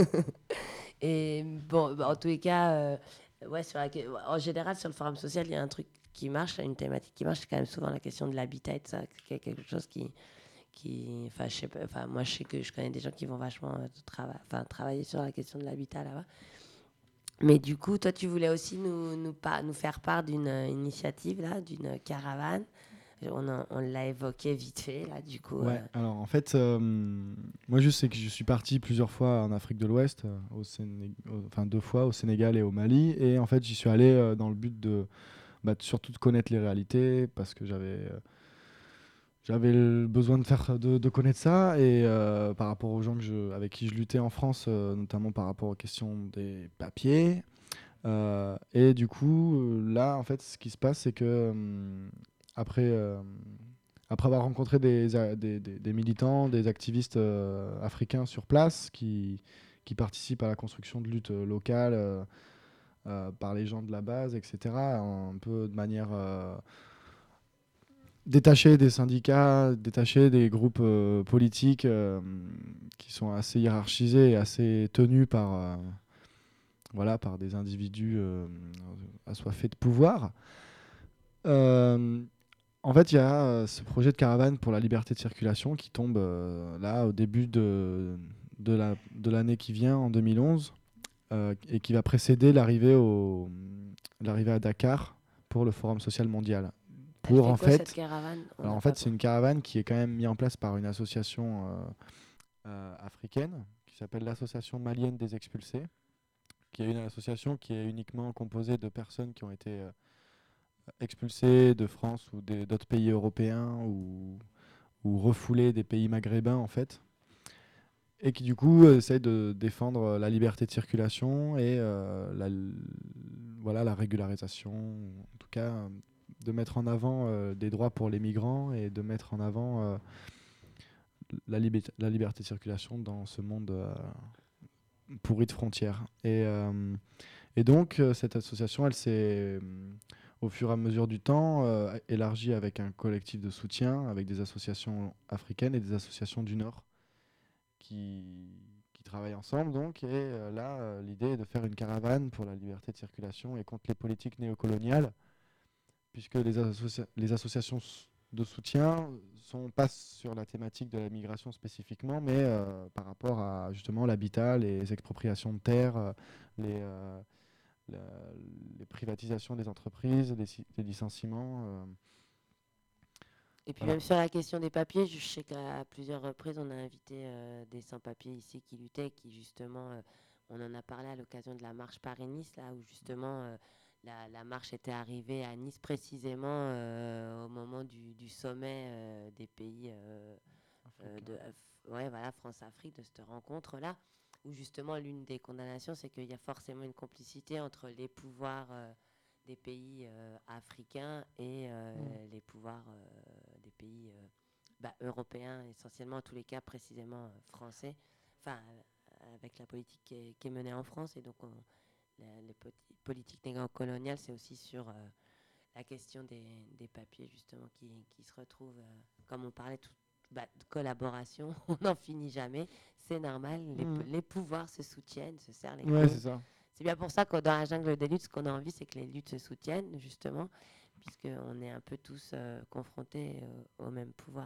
Et bon, bah, en tous les cas, euh, ouais, sur la que- en général, sur le forum social, il y a un truc qui marche, une thématique qui marche, c'est quand même souvent la question de l'habitat et de ça, qui est quelque chose qui, qui, enfin, je sais pas, enfin, moi, je sais que je connais des gens qui vont vachement euh, trava- enfin, travailler sur la question de l'habitat là-bas. Mais du coup, toi, tu voulais aussi nous, nous, par- nous faire part d'une euh, initiative là, d'une caravane. On, en- on l'a évoqué vite fait là, du coup. Ouais, euh, alors en fait, euh, moi je sais que je suis parti plusieurs fois en Afrique de l'Ouest, euh, au Séné- au- enfin deux fois au Sénégal et au Mali, et en fait j'y suis allé euh, dans le but de, bah, de surtout de connaître les réalités, parce que j'avais euh, j'avais le besoin de faire de, de connaître ça, et euh, par rapport aux gens que je, avec qui je luttais en France, euh, notamment par rapport aux questions des papiers. Euh, et du coup, euh, là, en fait, ce qui se passe, c'est que hum, après, euh, après avoir rencontré des, a- des, des- des militants, des activistes euh, africains sur place qui, qui participent à la construction de luttes euh, locales euh, euh, par les gens de la base, et cetera, un peu de manière euh, détachée des syndicats, détachée des groupes euh, politiques euh, qui sont assez hiérarchisés et assez tenus par, euh, voilà, par des individus euh, assoiffés de pouvoir. Euh, En fait, il y a euh, ce projet de caravane pour la liberté de circulation qui tombe euh, là au début de, de la, de l'année qui vient, en deux mille onze, euh, et qui va précéder l'arrivée, au, l'arrivée à Dakar pour le Forum social mondial. elle Pour fait en quoi cette fait, caravane? On alors n'a en pas fait, c'est une caravane qui est quand même mise en place par une association euh, euh, africaine qui s'appelle l'Association malienne des expulsés, qui est une association qui est uniquement composée de personnes qui ont été euh, expulsés de France ou des- d'autres pays européens ou, ou refoulés des pays maghrébins en fait, et qui du coup euh, essaie de défendre euh, la liberté de circulation et euh, la, l- voilà, la régularisation, ou en tout cas euh, de mettre en avant euh, des droits pour les migrants et de mettre en avant euh, la, libé- la liberté de circulation dans ce monde euh, pourri de frontières. Et, euh, et donc, euh, cette association, elle s'est, euh, au fur et à mesure du temps, euh, élargie avec un collectif de soutien, avec des associations africaines et des associations du Nord qui, qui travaillent ensemble. Donc, et euh, là, euh, l'idée est de faire une caravane pour la liberté de circulation et contre les politiques néocoloniales, puisque les, associa- les associations s- de soutien sont pas sur la thématique de la migration spécifiquement, mais euh, par rapport à justement l'habitat, les expropriations de terres, euh, les, euh, la- les privatisations des entreprises, les, si- les licenciements. euh, Et puis Voilà. même sur la question des papiers, je sais qu'à plusieurs reprises, on a invité euh, des sans-papiers ici qui luttaient, qui justement, euh, on en a parlé à l'occasion de la marche Paris-Nice, là où justement euh, la, la marche était arrivée à Nice précisément euh, au moment du, du sommet euh, des pays euh, euh, de euh, f- ouais, voilà, France-Afrique, de cette rencontre-là, où justement l'une des condamnations, c'est qu'il y a forcément une complicité entre les pouvoirs euh, des pays euh, africains et euh, Mm. les pouvoirs euh, des pays euh, bah, européens, essentiellement, en tous les cas précisément euh, français, enfin, euh, avec la politique qui est, qui est menée en France. Et donc, on- la- les poti- politiques néocoloniales, c'est aussi sur euh, la question des, des papiers, justement, qui, qui se retrouvent, euh, comme on parlait tout, bah, de collaboration, on n'en finit jamais, c'est normal, les, Mm. p- les pouvoirs se soutiennent, se serrent les Ouais, coudes. c'est ça. C'est bien pour ça que dans la jungle des luttes, ce qu'on a envie, c'est que les luttes se soutiennent, justement, puisqu'on est un peu tous euh, confrontés euh, au même pouvoir.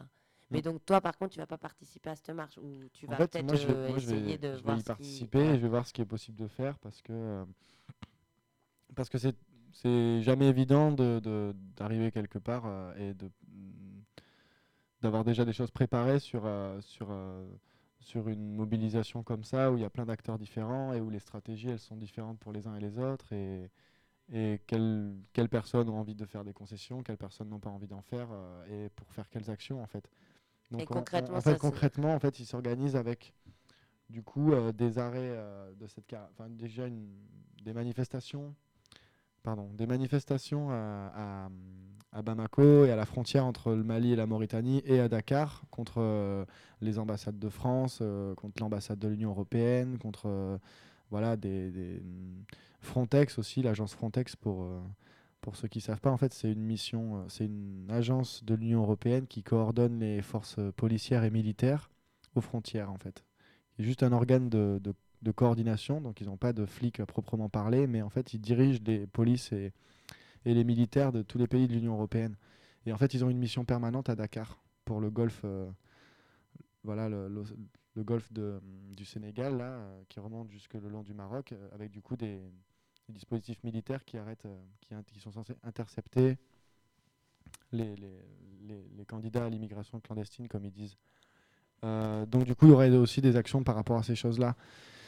Mais Non. donc toi, par contre, tu vas pas participer à cette marche ou tu En vas fait, peut-être moi, je vais, euh, moi, je essayer vais, de je vais voir y ce qui... participer Ouais. et je vais voir ce qui est possible de faire parce que euh, parce que c'est c'est jamais évident de, de- d'arriver quelque part euh, et de mm, d'avoir déjà des choses préparées sur euh, sur euh, sur une mobilisation comme ça où il y a plein d'acteurs différents et où les stratégies elles sont différentes pour les uns et les autres et et quelles, quelles personnes ont envie de faire des concessions, quelles personnes n'ont pas envie d'en faire euh, et pour faire quelles actions en fait. Et Donc on- on- concrètement, en fait ça se... concrètement en fait ils s'organisent avec du coup euh, des arrêts euh, de cette car- enfin déjà une, des manifestations pardon des manifestations à, à- à Bamako et à la frontière entre le Mali et la Mauritanie et à Dakar contre euh, les ambassades de France, euh, contre l'ambassade de l'Union européenne, contre euh, voilà des, des- Frontex aussi, l'agence Frontex pour euh, pour ceux qui savent pas, en fait, c'est une mission, euh, c'est une agence de l'Union européenne qui coordonne les forces euh, policières et militaires aux frontières, en fait. C'est juste un organe de, de- de coordination, donc ils n'ont pas de flics à proprement parler, mais en fait, ils dirigent les polices et, et les militaires de tous les pays de l'Union européenne. Et en fait, ils ont une mission permanente à Dakar pour le golfe, euh, voilà, le, le- le golfe de, du Sénégal, là, euh, qui remonte jusque le long du Maroc, euh, avec du coup des, des dispositifs militaires qui arrêtent, euh, qui, int- qui sont censés intercepter les, les, les- les candidats à l'immigration clandestine, comme ils disent. Euh, donc du coup, il y aurait aussi des actions par rapport à ces choses-là.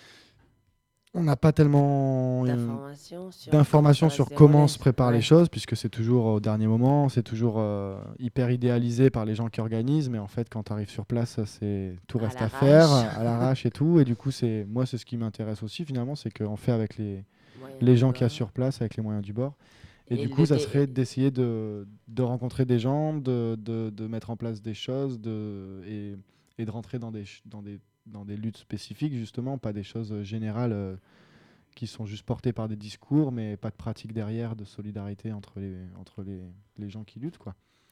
On n'a pas tellement euh, d'informations sur d'informations comment ça va sur se comment dérouler. se préparent les Ouais. choses, puisque c'est toujours au dernier moment, c'est toujours euh, hyper idéalisé par les gens qui organisent, mais en fait, quand tu arrives sur place, c'est tout À reste à l'arrache. faire, à l'arrache et tout. Et du coup, c'est moi, c'est ce qui m'intéresse aussi finalement, c'est qu'on fait avec les, Moyen les du gens qu'il y a bord. sur place, avec les moyens du bord. Et, Et du le coup, ça dé- serait d'essayer de, de rencontrer des gens, de, de, de mettre en place des choses de, et, et de rentrer dans des, ch- dans, des, dans des luttes spécifiques, justement, pas des choses générales euh, qui sont juste portées par des discours, mais pas de pratique derrière, de solidarité entre les, entre les, les gens qui luttent, quoi.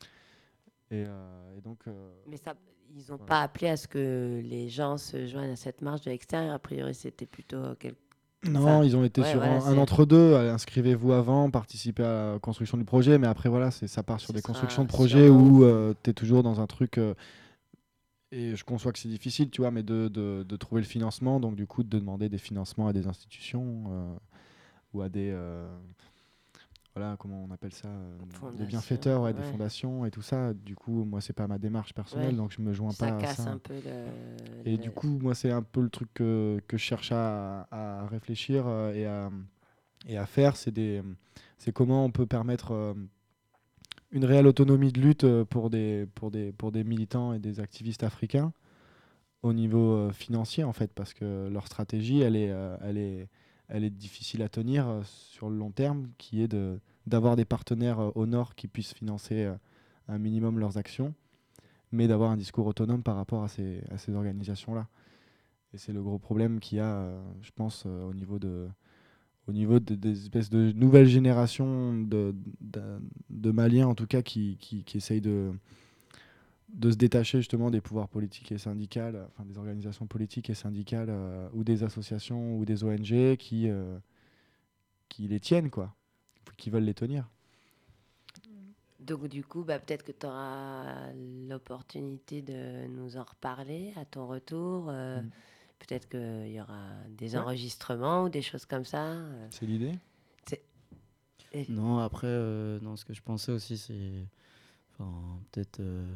Et, euh, et donc, euh, Mais ça, ils n'ont Voilà. pas appelé à ce que les gens se joignent à cette marche de l'extérieur. A priori, c'était plutôt quel- non, Enfin, ils ont été ouais, sur voilà, un, un c'est- entre-deux. euh, Inscrivez-vous avant, participez à la construction du projet, mais après, voilà, c'est, ça part sur Ce des sera constructions de projets sûrement- où tu es toujours dans un truc. euh, et je conçois que c'est difficile, tu vois, mais de, de, de trouver le financement, donc du coup, de demander des financements à des institutions euh, ou à des. euh, voilà, comment on appelle ça euh, Des Fondation, bienfaiteurs, ouais, des ouais. fondations et tout ça. Du coup, moi, c'est pas ma démarche personnelle, Ouais. donc je me joins ça pas à casse ça. un peu le. Et le- du coup, moi, c'est un peu le truc que, que je cherche à, à réfléchir euh, et, à, et à faire. C'est, des, c'est comment on peut permettre euh, une réelle autonomie de lutte euh, pour des, pour, des, pour des militants et des activistes africains au niveau euh, financier, en fait, parce que leur stratégie, elle est, euh, elle est, elle est difficile à tenir euh, sur le long terme, qui est de, d'avoir des partenaires euh, au nord qui puissent financer euh, un minimum leurs actions, mais d'avoir un discours autonome par rapport à ces, à ces organisations-là. Et c'est le gros problème qu'il y a, euh, je pense, euh, au niveau de, au niveau de- des espèces de nouvelles générations de, de, de Maliens, en tout cas, qui, qui, qui essayent de, de se détacher justement des pouvoirs politiques et syndicaux, euh, enfin des organisations politiques et syndicales, euh, ou des associations ou des O N G qui, euh, qui les tiennent, quoi, qui veulent les tenir. Donc, du coup, bah, peut-être que tu auras l'opportunité de nous en reparler à ton retour. euh, Mm. Peut-être qu'il y aura des Ouais. enregistrements ou des choses comme ça. euh. C'est l'idée. Et- Non, après, euh, non, ce que je pensais aussi, c'est. Enfin, peut-être. euh,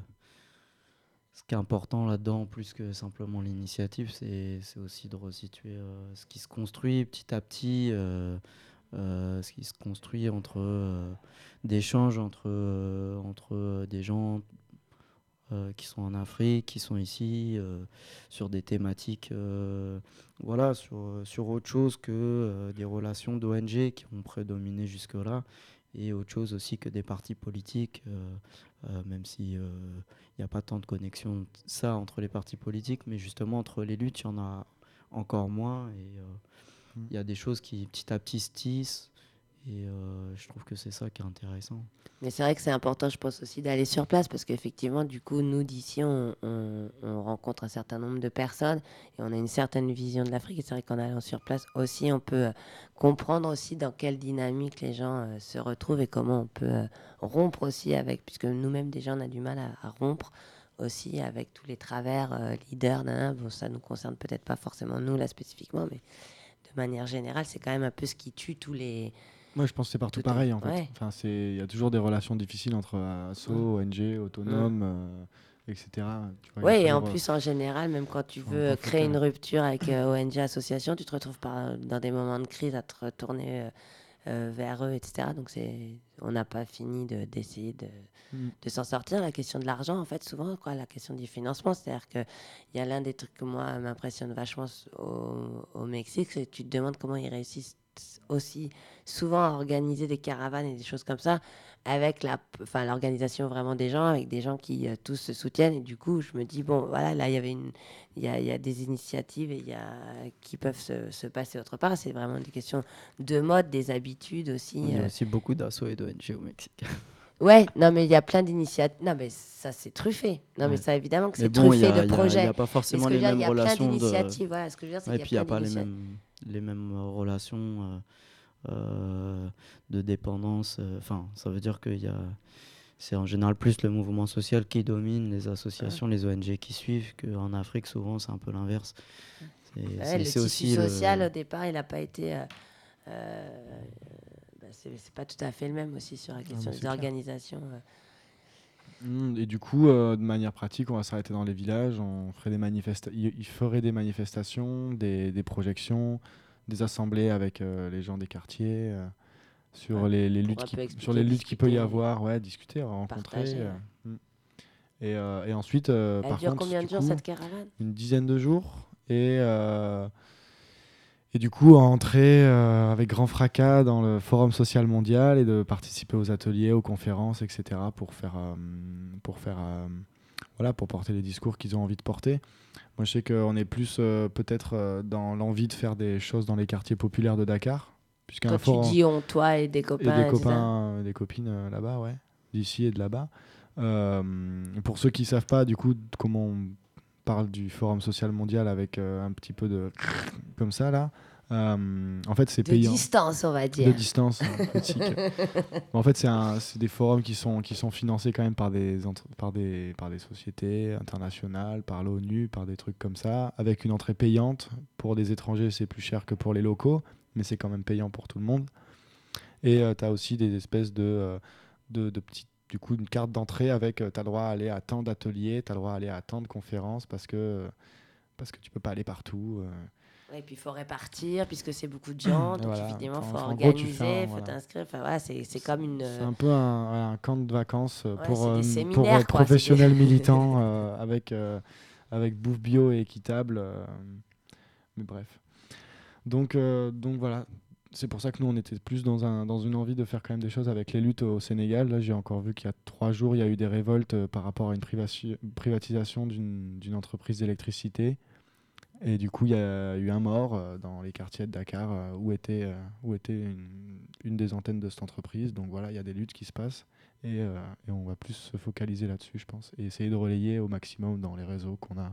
ce qui est important là-dedans, plus que simplement l'initiative, c'est c'est aussi de resituer euh, ce qui se construit petit à petit, euh, euh, ce qui se construit entre euh, d'échanges entre, euh, entre des gens euh, qui sont en Afrique, qui sont ici, euh, sur des thématiques, euh, voilà, sur, sur autre chose que euh, des relations d'O N G qui ont prédominé jusque-là, et autre chose aussi que des partis politiques, euh, euh, même si il n'y a pas tant de connexion ça entre les partis politiques, mais justement entre les luttes, il y en a encore moins, et il Mm. y a des choses qui petit à petit se tissent, et euh, je trouve que c'est ça qui est intéressant. Mais c'est vrai que c'est important, je pense aussi, d'aller sur place parce qu'effectivement, du coup, nous d'ici, on, on- on rencontre un certain nombre de personnes et on a une certaine vision de l'Afrique. Et c'est vrai qu'en allant sur place aussi, on peut euh, comprendre aussi dans quelle dynamique les gens euh, se retrouvent et comment on peut euh, rompre aussi avec, puisque nous-mêmes déjà, on a du mal à, à rompre aussi avec tous les travers, euh, leaders, nan, nan. Bon, ça nous concerne peut-être pas forcément nous là spécifiquement, mais de manière générale, c'est quand même un peu ce qui tue tous les... Moi, je pense que c'est partout Tout est- pareil en fait. ouais. Enfin, c'est il y a toujours des relations difficiles entre euh, asso, O N G, autonomes, euh, et cetera. Tu vois, il y a Oui, et en toujours, euh, plus, en général, même quand tu faut- veux faut créer faire. une rupture avec euh, O N G association, tu te retrouves par, dans des moments de crise à te retourner euh, euh, vers eux, et cetera. Donc, c'est, on n'a pas fini de, d'essayer de, Mm. de s'en sortir. La question de l'argent, en fait, souvent, quoi, la question du financement, c'est-à-dire qu'il y a l'un des trucs que moi m'impressionne vachement s- au, au Mexique, c'est que tu te demandes comment ils réussissent aussi souvent à organiser des caravanes et des choses comme ça avec la, enfin, l'organisation vraiment des gens, avec des gens qui euh, tous se soutiennent. Et du coup, je me dis, bon, voilà, là, il y avait une, il y a, il y a des initiatives et il y a, qui peuvent se, se passer autre part. C'est vraiment des questions de mode, des habitudes aussi. Il y a euh. aussi beaucoup d'assauts et d'O N G au Mexique. Ouais, non, mais il y a plein d'initiatives. Non, mais ça, c'est truffé. Non, mais Ouais. ça, évidemment que Mais c'est bon, il y truffé a, de il y a- il projets. y a pas Mais ce forcément que je les veux dire, il mêmes y a plein relations de. d'initiatives. Voilà, ce que je veux dire, c'est Ouais, qu'il y a puis il n'y a plein pas les d'initiatives. mêmes, les mêmes euh, relations euh, euh, de dépendance. euh, Enfin, ça veut dire qu'il y a. C'est en général plus le mouvement social qui domine, les associations, les O N G qui suivent, qu'en Afrique, souvent, c'est un peu l'inverse. C'est Ouais, c'est- le c'est tissu aussi social, le. au départ, il n'a pas été... euh, euh, bah, c'est c'est pas tout à fait le même aussi sur la question mais des c'est clair. organisations. euh. Mm, Et du coup, euh, de manière pratique, on va s'arrêter dans les villages, on ferait des manifesta- il il ferait des manifestations, des, des projections, des assemblées avec euh, les gens des quartiers, euh, sur Ouais, les, les pour luttes un qui, peu sur les expliquer, luttes qu'il peut y discuter, avoir, ouais, discuter, rencontrer. partager, euh, ouais. mm. Et, euh, et ensuite, euh, Elle par dure contre, combien du de jours coup, cette caravane? une dizaine de jours. Et, euh, et du coup, entrer euh, avec grand fracas dans le Forum social mondial et de participer aux ateliers, aux conférences, et cetera pour faire, euh, pour faire, euh, voilà, pour porter les discours qu'ils ont envie de porter. Moi, je sais qu'on est plus euh, peut-être euh, dans l'envie de faire des choses dans les quartiers populaires de Dakar, puisqu'un Quand tu forum dis on, toi et des et copains, des et cetera. copains, des copines euh, là-bas, ouais, d'ici et de là-bas. Euh, pour ceux qui savent pas, du coup, d- comment on parle du Forum social mondial avec euh, un petit peu de comme ça là. euh, en fait, c'est De payant. distance, on va De dire. distance, hein, critique. En fait, c'est un- c'est des forums qui sont, qui sont financés quand même par des, entre- par, des, par des sociétés internationales, par l'ONU, par des trucs comme ça, avec une entrée payante. Pour des étrangers, c'est plus cher que pour les locaux, mais c'est quand même payant pour tout le monde. Et tu as aussi des espèces de, euh, de, de petites, du coup, une carte d'entrée avec, tu as le droit à aller à tant d'ateliers, tu as le droit à aller à tant de conférences parce que, parce que tu peux pas aller partout. euh. Et puis il faut répartir, puisque c'est beaucoup de gens. Et Donc voilà. évidemment, il Enfin, faut en gros, tu fais un- organiser, il faut voilà. t'inscrire. Enfin, voilà, c'est c'est comme une. C'est un peu un, un camp de vacances euh, Ouais, pour, c'est des euh, pour séminaires, euh, quoi, c'est professionnels des- militants euh, avec, euh, avec bouffe bio et équitable. euh, mais bref. Donc, euh, donc voilà. C'est pour ça que nous, on était plus dans, un, dans une envie de faire quand même des choses avec les luttes au Sénégal. Là, j'ai encore vu qu'il y a trois jours, il y a eu des révoltes euh, par rapport à une privati- privatisation d'une d'une entreprise d'électricité. Et du coup, il y a eu un mort euh, dans les quartiers de Dakar euh, où était, euh, où était une, une des antennes de cette entreprise. Donc voilà, il y a des luttes qui se passent et, euh, et on va plus se focaliser là-dessus, je pense, et essayer de relayer au maximum dans les réseaux qu'on a.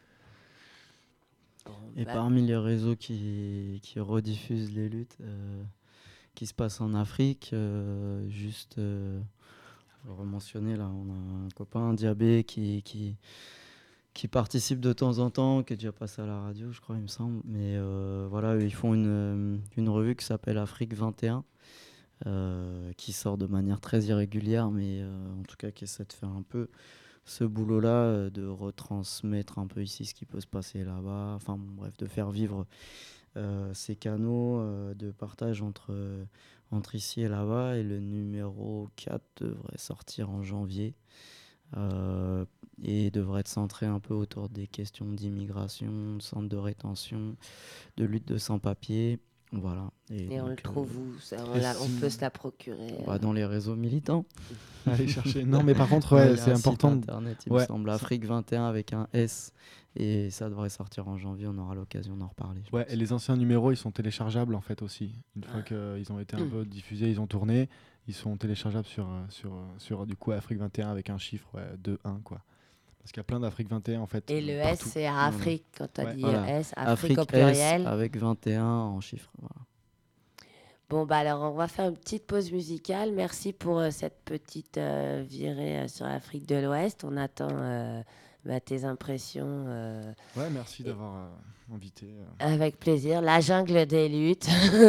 Bon, Et bah, parmi les réseaux qui, qui rediffusent les luttes euh, qui se passent en Afrique, euh, juste euh, pour mentionner, là, on a un copain Diabé qui, qui, qui participe de temps en temps, qui est déjà passé à la radio, je crois, il me semble. Mais euh, voilà, eux, ils font une, euh, une revue qui s'appelle Afrique vingt et un, euh, qui sort de manière très irrégulière, mais euh, en tout cas qui essaie de faire un peu ce boulot-là, euh, de retransmettre un peu ici ce qui peut se passer là-bas, enfin bon, bref, de faire vivre euh, ces canaux euh, de partage entre, euh, entre ici et là-bas. Et le numéro quatre devrait sortir en janvier euh, et devrait être centré un peu autour des questions d'immigration, de centres de rétention, de lutte de sans-papiers. Voilà. Et on le donc, trouve euh, où ça, on, et la- on si- peut se la procurer. bah, euh. dans les réseaux militants. Aller chercher. Non, mais par contre, Ouais, ouais, il y a c'est un site important. de- internet, il Ouais, me semble, ça- Afrique vingt et un avec un S. Et ça devrait sortir en janvier, on aura l'occasion d'en reparler. je Ouais, pense. et les anciens numéros, ils sont téléchargeables en fait aussi. Une fois Ah. qu'ils ont été un peu diffusés, ils ont tourné, ils sont téléchargeables sur, euh, sur, euh, sur du coup Afrique vingt et un avec un chiffre ouais, deux un quoi. Parce qu'il y a plein d'Afrique vingt et un en fait. Et euh, le S, partout. c'est à Non, non. Afrique. Quand tu as Ouais, dit voilà. S, Afrique, au S pluriel. avec vingt et un en chiffres. Voilà. Bon, bah alors, on va faire une petite pause musicale. Merci pour euh, cette petite euh, virée euh, sur l'Afrique de l'Ouest. On attend euh, bah, tes impressions euh, Ouais, merci d'avoir euh, invité. euh. avec plaisir. La jungle des luttes.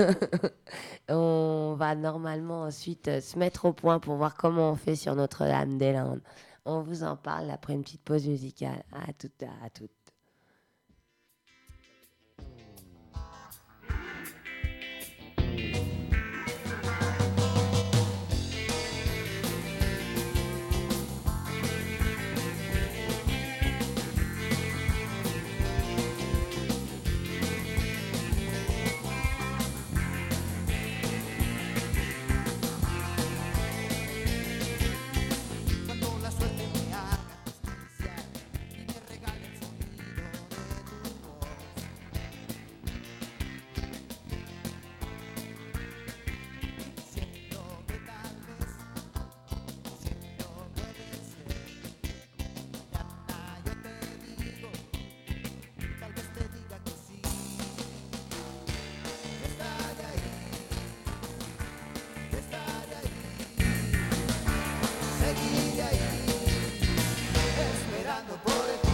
On va normalement ensuite euh, se mettre au point pour voir comment on fait sur Notre-Dame-des-Landes. On vous en parle après une petite pause musicale. À toutes, à toutes. Cuando la suerte me haga justicia y me regale el sonido de tu voz, siento que tal vez, siento puede ser, Diana, yo te digo, tal vez te diga que sí, que estaré ahí, que estaré ahí. Seguiré ahí, esperando por ti.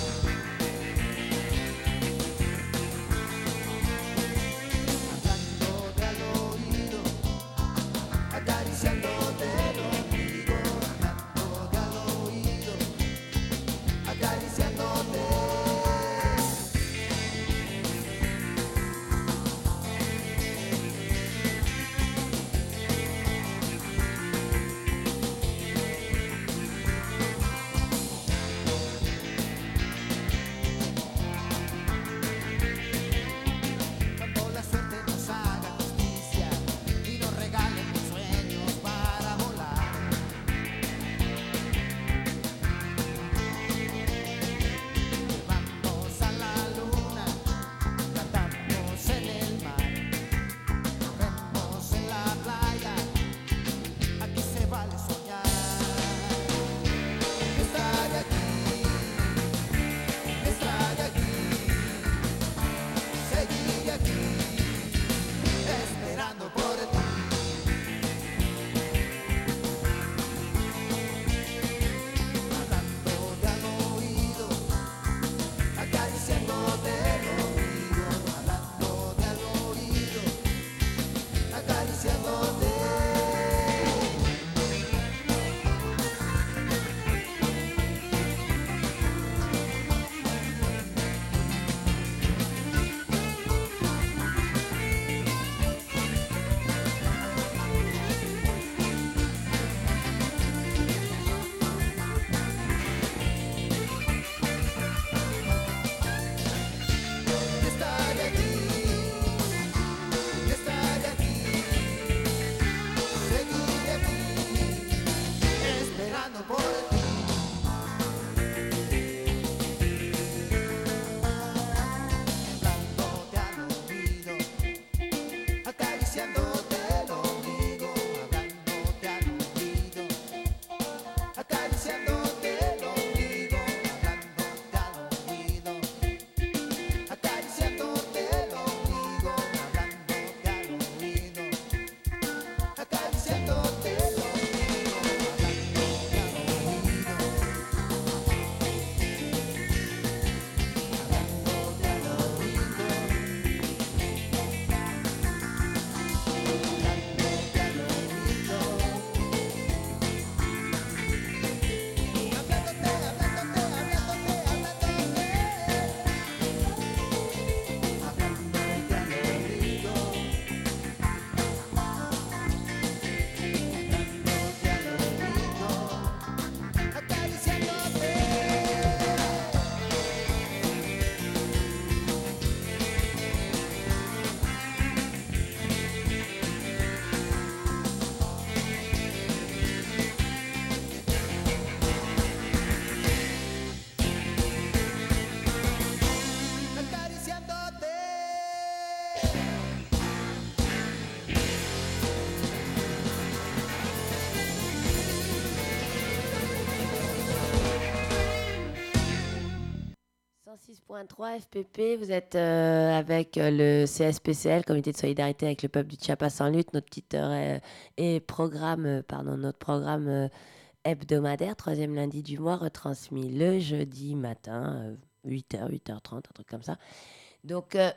Hablándote al oído, acariciándote el ombligo. Hablándote al oído, acariciándote. Cuando la suerte nos haga justicia y nos regale mil sueños para volar. Vamos a la luna, cantamos en el mar, corremos en la playa, aquí se vale soñar. Estaré aquí, estaré aquí. Seguiré aquí, esperando por ti. Hablándote al oído, acariciándote el ombligo. Hablándote al oído, acariciándote. Estaré aquí, estaré aquí, point trois F P P, vous êtes euh, avec euh, le C S P C L, Comité de solidarité avec le peuple du Chiapas en lutte, notre petite heure euh, et programme, euh, pardon, notre programme euh, hebdomadaire, troisième lundi du mois, retransmis le jeudi matin, euh, huit heures, huit heures trente, un truc comme ça. Donc, euh,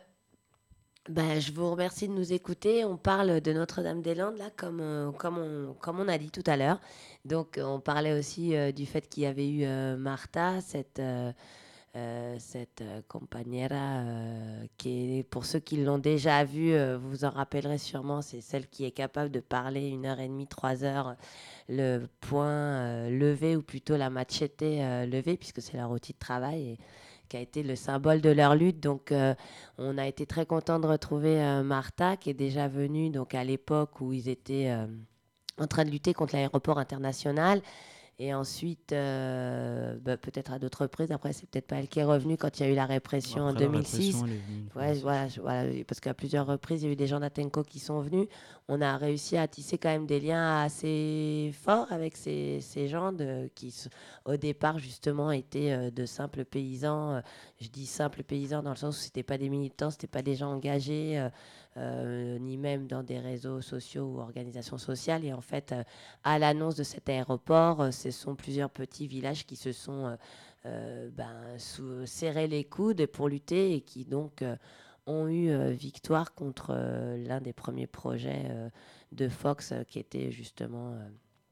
ben, je vous remercie de nous écouter. On parle de Notre-Dame-des-Landes, là, comme, euh, comme, on, comme on a dit tout à l'heure. Donc, euh, on parlait aussi euh, du fait qu'il y avait eu euh, Martha, cette, euh, euh, cette euh, compagnera, euh, qui est, pour ceux qui l'ont déjà vue, euh, vous vous en rappellerez sûrement, c'est celle qui est capable de parler une heure et demie, trois heures, le poing euh, levé, ou plutôt la machete euh, levée, puisque c'est leur outil de travail. Et, qui a été le symbole de leur lutte. Donc, euh, on a été très contents de retrouver euh, Martha, qui est déjà venue donc, à l'époque où ils étaient euh, en train de lutter contre l'aéroport international. Et ensuite, euh, bah, peut-être à d'autres reprises, après, c'est peut-être pas elle qui est revenue quand il y a eu la répression en Après la deux mille six. répression, elle est venue une fois Ouais, aussi. voilà, je- voilà, parce qu'à plusieurs reprises, il y a eu des gens d'Atenco qui sont venus. On a réussi à tisser quand même des liens assez forts avec ces, ces gens de, qui, s- au départ, justement, étaient euh, de simples paysans. Euh, je dis simples paysans dans le sens où c'était pas des militants, c'était pas des gens engagés, euh, euh, ni même dans des réseaux sociaux ou organisations sociales. Et en fait, euh, à l'annonce de cet aéroport, euh, ce sont plusieurs petits villages qui se sont euh, euh, ben, sous- serré les coudes pour lutter et qui donc euh, ont eu euh, victoire contre euh, l'un des premiers projets euh, de Fox euh, qui était justement euh,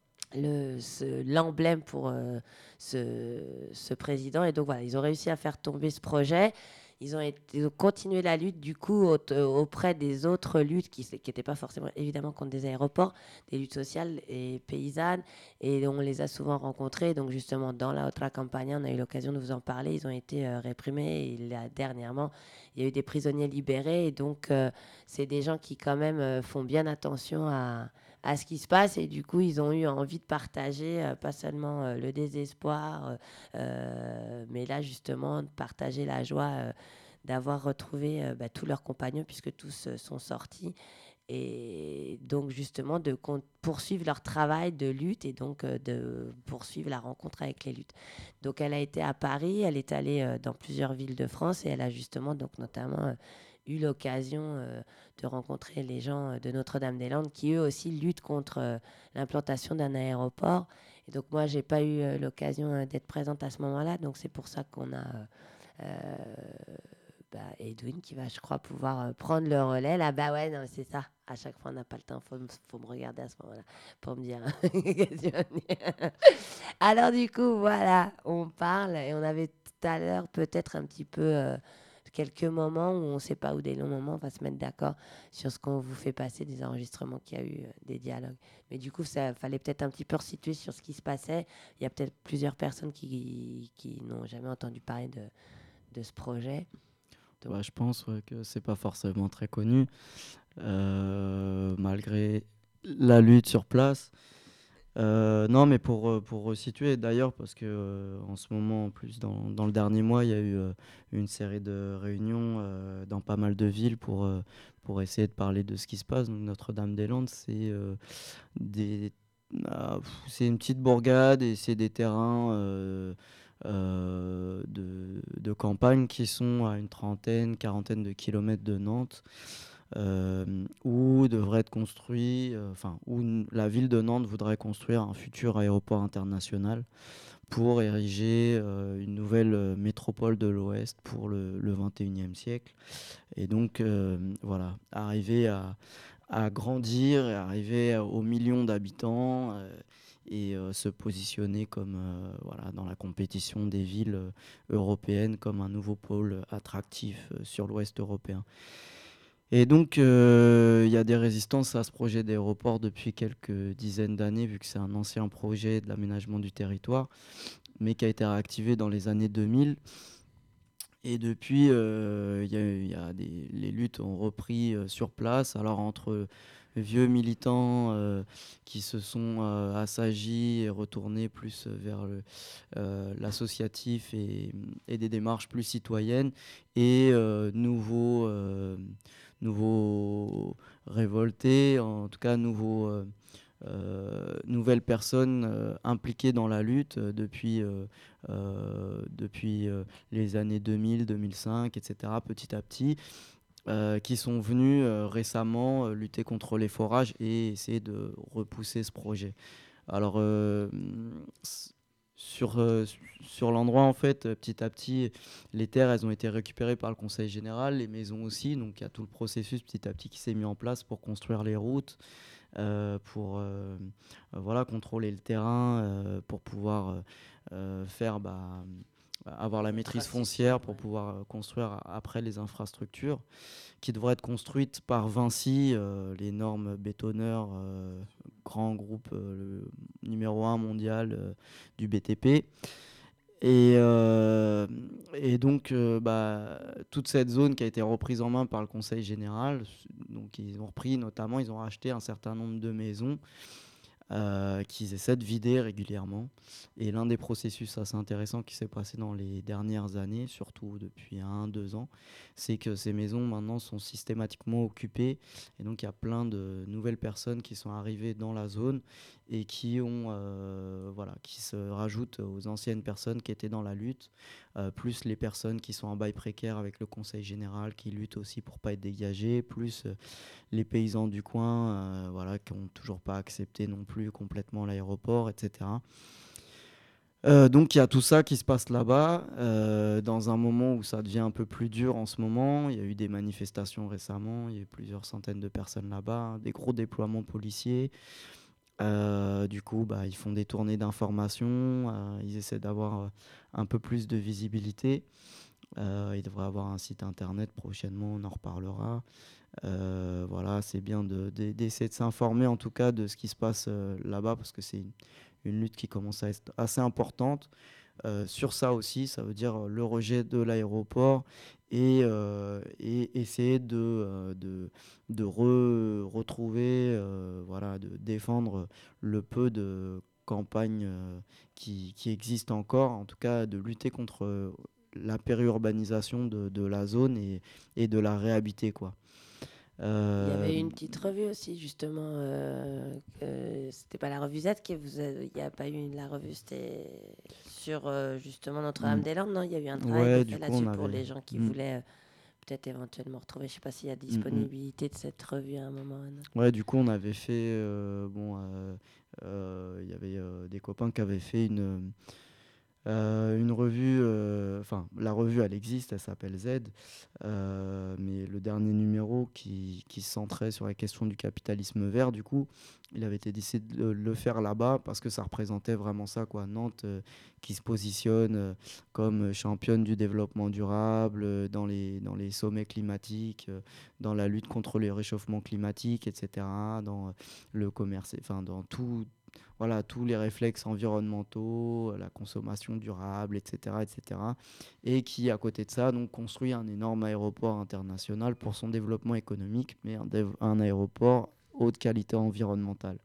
le, ce- l'emblème pour euh, ce, ce président. Et donc voilà, ils ont réussi à faire tomber ce projet. Ils ont, été, ils ont continué la lutte du coup au- euh, auprès des autres luttes qui n'étaient pas forcément évidemment contre des aéroports, des luttes sociales et paysannes. Et on les a souvent rencontrés. Donc justement, dans la Otra Campaña, on a eu l'occasion de vous en parler. Ils ont été euh, réprimés. Et là, dernièrement, il y a eu des prisonniers libérés. Et donc, euh, c'est des gens qui quand même euh, font bien attention à à ce qui se passe, et du coup ils ont eu envie de partager euh, pas seulement euh, le désespoir euh, euh, mais là justement de partager la joie euh, d'avoir retrouvé euh, bah, tous leurs compagnons puisque tous euh, sont sortis, et donc justement de con- poursuivre leur travail de lutte et donc euh, de poursuivre la rencontre avec les luttes. Donc elle a été à Paris, elle est allée euh, dans plusieurs villes de France, et elle a justement donc notamment euh, eu l'occasion euh, de rencontrer les gens euh, de Notre-Dame-des-Landes qui eux aussi luttent contre euh, l'implantation d'un aéroport. Et donc moi j'ai pas eu euh, l'occasion euh, d'être présente à ce moment-là, donc c'est pour ça qu'on a euh, euh, bah, Edwin qui va, je crois, pouvoir euh, prendre le relais. Là, bah ouais, non, c'est ça. À chaque fois, on n'a pas le temps. Il faut, me- faut me regarder à ce moment-là pour me dire. Qu'est-ce que tu vas me dire. Alors, du coup, voilà, on parle. Et on avait tout à l'heure peut-être un petit peu euh, quelques moments où on ne sait pas, ou des longs moments, on va se mettre d'accord sur ce qu'on vous fait passer, des enregistrements qu'il y a eu, euh, des dialogues. Mais du coup, ça fallait peut-être un petit peu resituer sur ce qui se passait. Il y a peut-être plusieurs personnes qui, qui n'ont jamais entendu parler de, de ce projet. Bah, je pense ouais, que c'est pas forcément très connu, euh, malgré la lutte sur place. Euh, non, mais pour, euh, pour resituer d'ailleurs, parce que euh, en ce moment, en plus, dans, dans le dernier mois, il y a eu euh, une série de réunions euh, dans pas mal de villes pour, euh, pour essayer de parler de ce qui se passe. Donc, Notre-Dame-des-Landes, c'est euh, des, ah, pff, c'est une petite bourgade et c'est des terrains euh, euh, de, de campagne qui sont à une trentaine, quarantaine de kilomètres de Nantes, euh, où devrait être construit, euh, enfin, où n- la ville de Nantes voudrait construire un futur aéroport international pour ériger euh, une nouvelle euh, métropole de l'Ouest pour le, le vingt et unième siècle. Et donc, euh, voilà, arriver à, à grandir et arriver à- aux millions d'habitants euh, et euh, se positionner comme euh, voilà, dans la compétition des villes euh, européennes comme un nouveau pôle attractif euh, sur l'Ouest européen. Et donc, euh, il y a des résistances à ce projet d'aéroport depuis quelques dizaines d'années, vu que c'est un ancien projet de l'aménagement du territoire, mais qui a été réactivé dans les années deux mille. Et depuis, euh, il y a, il y a des, les luttes ont repris euh, sur place. Alors entre vieux militants euh, qui se sont euh, assagis et retournés plus vers le, euh, l'associatif et, et des démarches plus citoyennes, et euh, nouveaux, euh, nouveaux révoltés, en tout cas nouveaux euh, euh, nouvelles personnes euh, impliquées dans la lutte euh, depuis, euh, euh, depuis euh, les années deux mille, deux mille cinq, et cetera, petit à petit, euh, qui sont venus euh, récemment euh, lutter contre les forages et essayer de repousser ce projet. Alors, euh, s- sur, euh, sur l'endroit, en fait, euh, petit à petit, les terres, elles ont été récupérées par le Conseil général, les maisons aussi. Donc, il y a tout le processus petit à petit qui s'est mis en place pour construire les routes, euh, pour euh, euh, voilà, contrôler le terrain, euh, pour pouvoir euh, euh, faire, bah, avoir la maîtrise foncière, pour ouais. pouvoir euh, construire après les infrastructures qui devraient être construites par Vinci, euh, l'énorme bétonneur, euh, grand groupe euh, le numéro un mondial euh, du B T P. Et, euh, et donc, euh, bah, toute cette zone qui a été reprise en main par le Conseil général, donc ils ont repris notamment, ils ont racheté un certain nombre de maisons euh, qu'ils essaient de vider régulièrement. Et l'un des processus assez intéressants qui s'est passé dans les dernières années, surtout depuis un, deux ans, c'est que ces maisons maintenant sont systématiquement occupées. Et donc il y a plein de nouvelles personnes qui sont arrivées dans la zone et qui, ont, euh, voilà, qui se rajoutent aux anciennes personnes qui étaient dans la lutte, euh, plus les personnes qui sont en bail précaire avec le Conseil général, qui luttent aussi pour ne pas être dégagées, plus euh, les paysans du coin, euh, voilà, qui n'ont toujours pas accepté non plus complètement l'aéroport, et cetera. Euh, donc il y a tout ça qui se passe là-bas, euh, dans un moment où ça devient un peu plus dur en ce moment. Il y a eu des manifestations récemment, il y a eu plusieurs centaines de personnes là-bas, des gros déploiements policiers. Euh, du coup, bah, ils font des tournées d'information, euh, ils essaient d'avoir euh, un peu plus de visibilité. Euh, ils devraient avoir un site internet prochainement, on en reparlera. Euh, voilà, c'est bien de- de- d'essayer de s'informer en tout cas de ce qui se passe euh, là-bas parce que c'est une, une lutte qui commence à être assez importante. Euh, sur ça aussi, ça veut dire euh, le rejet de l'aéroport et, euh, et essayer de, euh, de, de re- retrouver, euh, voilà, de défendre le peu de campagnes euh, qui, qui existent encore, en tout cas de lutter contre euh, la périurbanisation de, de la zone et, et de la réhabiter, quoi. Il y Euh, avait une petite revue aussi, justement. Euh, euh, c'était pas la revue Z qui vous a- il n'y a pas eu la revue, c'était sur euh, justement Notre-Dame-des-Landes, non? Il y a eu un travail de ouais, fait du coup, on là-dessus pour avait. les gens qui Mm, voulaient euh, peut-être éventuellement retrouver. Je sais pas s'il y a mm, mm. disponibilité de cette revue à un moment ou à un autre. Ouais, du coup, on avait fait. euh, bon, euh, euh, il y avait euh, des copains qui avaient fait une, euh, une revue. euh, Enfin, la revue, elle existe, elle s'appelle Z. euh, mais le dernier numéro qui, qui se centrait sur la question du capitalisme vert, du coup, il avait été décidé de le faire là-bas parce que ça représentait vraiment ça, quoi. Nantes euh, qui se positionne euh, comme championne du développement durable euh, dans les, dans les sommets climatiques, euh, dans la lutte contre le réchauffement climatique, et cetera, dans euh, le commerce, enfin, dans tout, voilà, tous les réflexes environnementaux, euh, la consommation durable, et cetera, et cetera. Et qui, à côté de ça, donc, construit un énorme aéroport international pour son développement économique, mais un, dév- un aéroport haute qualité environnementale.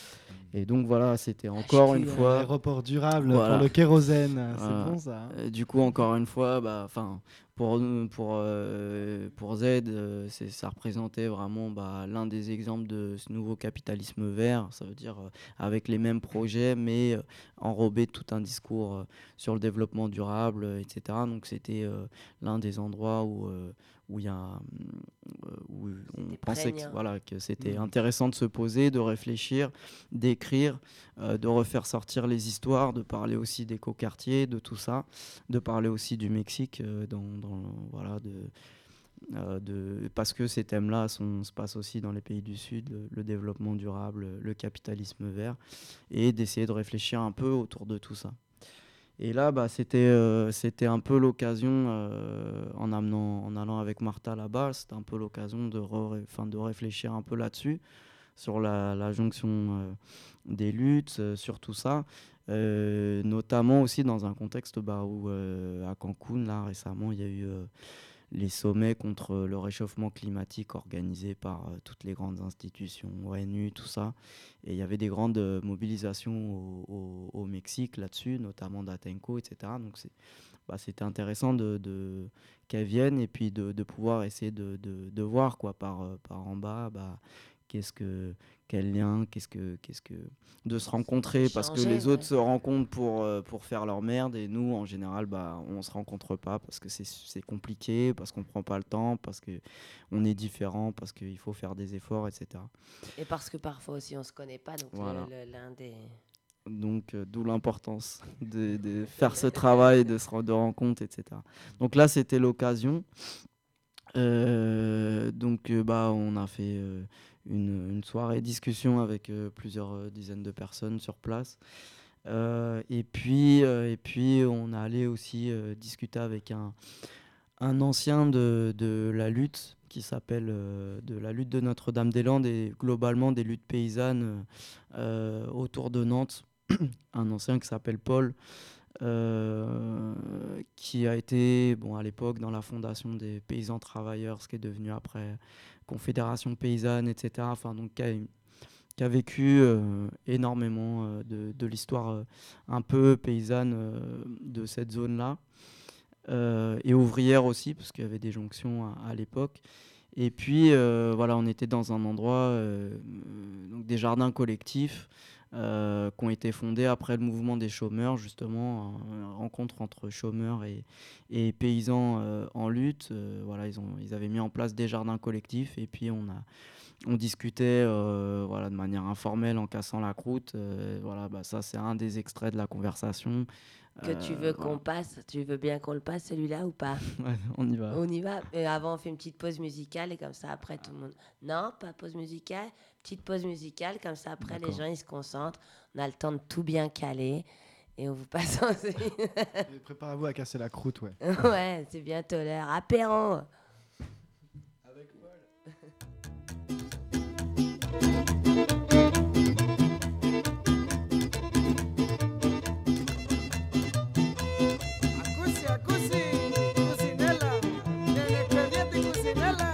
Et donc voilà, c'était encore une Un fois, aéroport durable pour voilà. le kérosène, c'est Voilà. bon ça, hein. Euh, du coup, encore une fois, bah, enfin, pour nous- pour euh, pour Z, euh, c'est ça représentait vraiment bah, l'un des exemples de ce nouveau capitalisme vert. Ça veut dire euh, avec les mêmes projets, mais euh, enrobé de tout un discours euh, sur le développement durable, euh, et cetera. Donc c'était euh, l'un des endroits où euh, où il y a hum, euh, où on C'était pensait que prégnant. voilà que c'était Mm. intéressant de se poser, de réfléchir, d'écrire, euh, de refaire sortir les histoires, de parler aussi d'écoquartiers, de tout ça, de parler aussi du Mexique, euh, dans, dans- voilà, de, euh, de, parce que ces thèmes-là sont- se passent aussi dans les pays du Sud, le, le développement durable, le capitalisme vert, et d'essayer de réfléchir un peu autour de tout ça. Et là, bah, c'était euh, c'était un peu l'occasion, euh, en, amenant, en allant avec Martha là-bas, c'était un peu l'occasion de, re- enfin, de réfléchir un peu là-dessus, sur la, la jonction euh, des luttes, euh, sur tout ça. Euh, notamment aussi dans un contexte bah, où euh, à Cancun, là récemment, il y a eu euh, les sommets contre le réchauffement climatique organisés par euh, toutes les grandes institutions, O N U, tout ça. Et il y avait des grandes euh, mobilisations au, au- au Mexique là-dessus, notamment d'Atenco, et cetera. Donc c'est, bah, c'était intéressant de, de- qu'elles viennent et puis de, de pouvoir essayer de, de- de voir quoi, par, euh, par en bas, bah, qu'est-ce que, quel lien, qu'est-ce que, qu'est-ce que, de se rencontrer parce que Changer, les autres ouais. se rencontrent pour, euh, pour faire leur merde et nous, en général, bah, on se rencontre pas parce que c'est, c'est compliqué, parce qu'on prend pas le temps, parce que on est différent, parce qu'il faut faire des efforts, et cetera. Et parce que parfois aussi on se connaît pas, donc le- Voilà. le- l'un des. Donc, euh, d'où l'importance de, de faire ce travail, de se rendre compte, et cetera. Donc là, c'était l'occasion. Euh, donc, euh, bah, on a fait euh, une, une soirée discussion avec euh, plusieurs euh, dizaines de personnes sur place. Euh, et, puis, euh, et puis, on est allé aussi euh, discuter avec un, un ancien de, de la lutte qui s'appelle euh, de la lutte de Notre-Dame-des-Landes et globalement des luttes paysannes euh, autour de Nantes. Un ancien qui s'appelle Paul, euh, qui a été, bon, à l'époque, dans la fondation des paysans travailleurs, ce qui est devenu après Confédération paysanne, et cetera. Enfin, donc, qui a, qui a vécu euh, énormément euh, de, de l'histoire euh, un peu paysanne euh, de cette zone-là. Euh, et ouvrière aussi, parce qu'il y avait des jonctions à, à l'époque. Et puis, euh, voilà, on était dans un endroit, euh, euh, donc des jardins collectifs, euh, qui ont été fondés après le mouvement des chômeurs, justement, une rencontre entre chômeurs et, et paysans euh, en lutte. Euh, voilà, ils, ont, ils avaient mis en place des jardins collectifs et puis on, a, on discutait euh, voilà, de manière informelle en cassant la croûte. Euh, voilà, bah, ça, c'est un des extraits de la conversation. Que tu veux Euh, qu'on voilà. passe, tu veux bien qu'on le passe celui-là ou pas? Ouais, on y va. On y va. Et avant, on fait une petite pause musicale et comme ça, après, tout le monde. Non, pas pause musicale. Petite pause musicale, comme ça, après, les D'accord. gens, ils se concentrent. On a le temps de tout bien caler. Et on vous passe ensuite. Et préparez-vous à casser la croûte, ouais. Ouais, c'est bientôt l'heure. Apéron. Acusi, acusi, cucinela, nene caliente cucinela.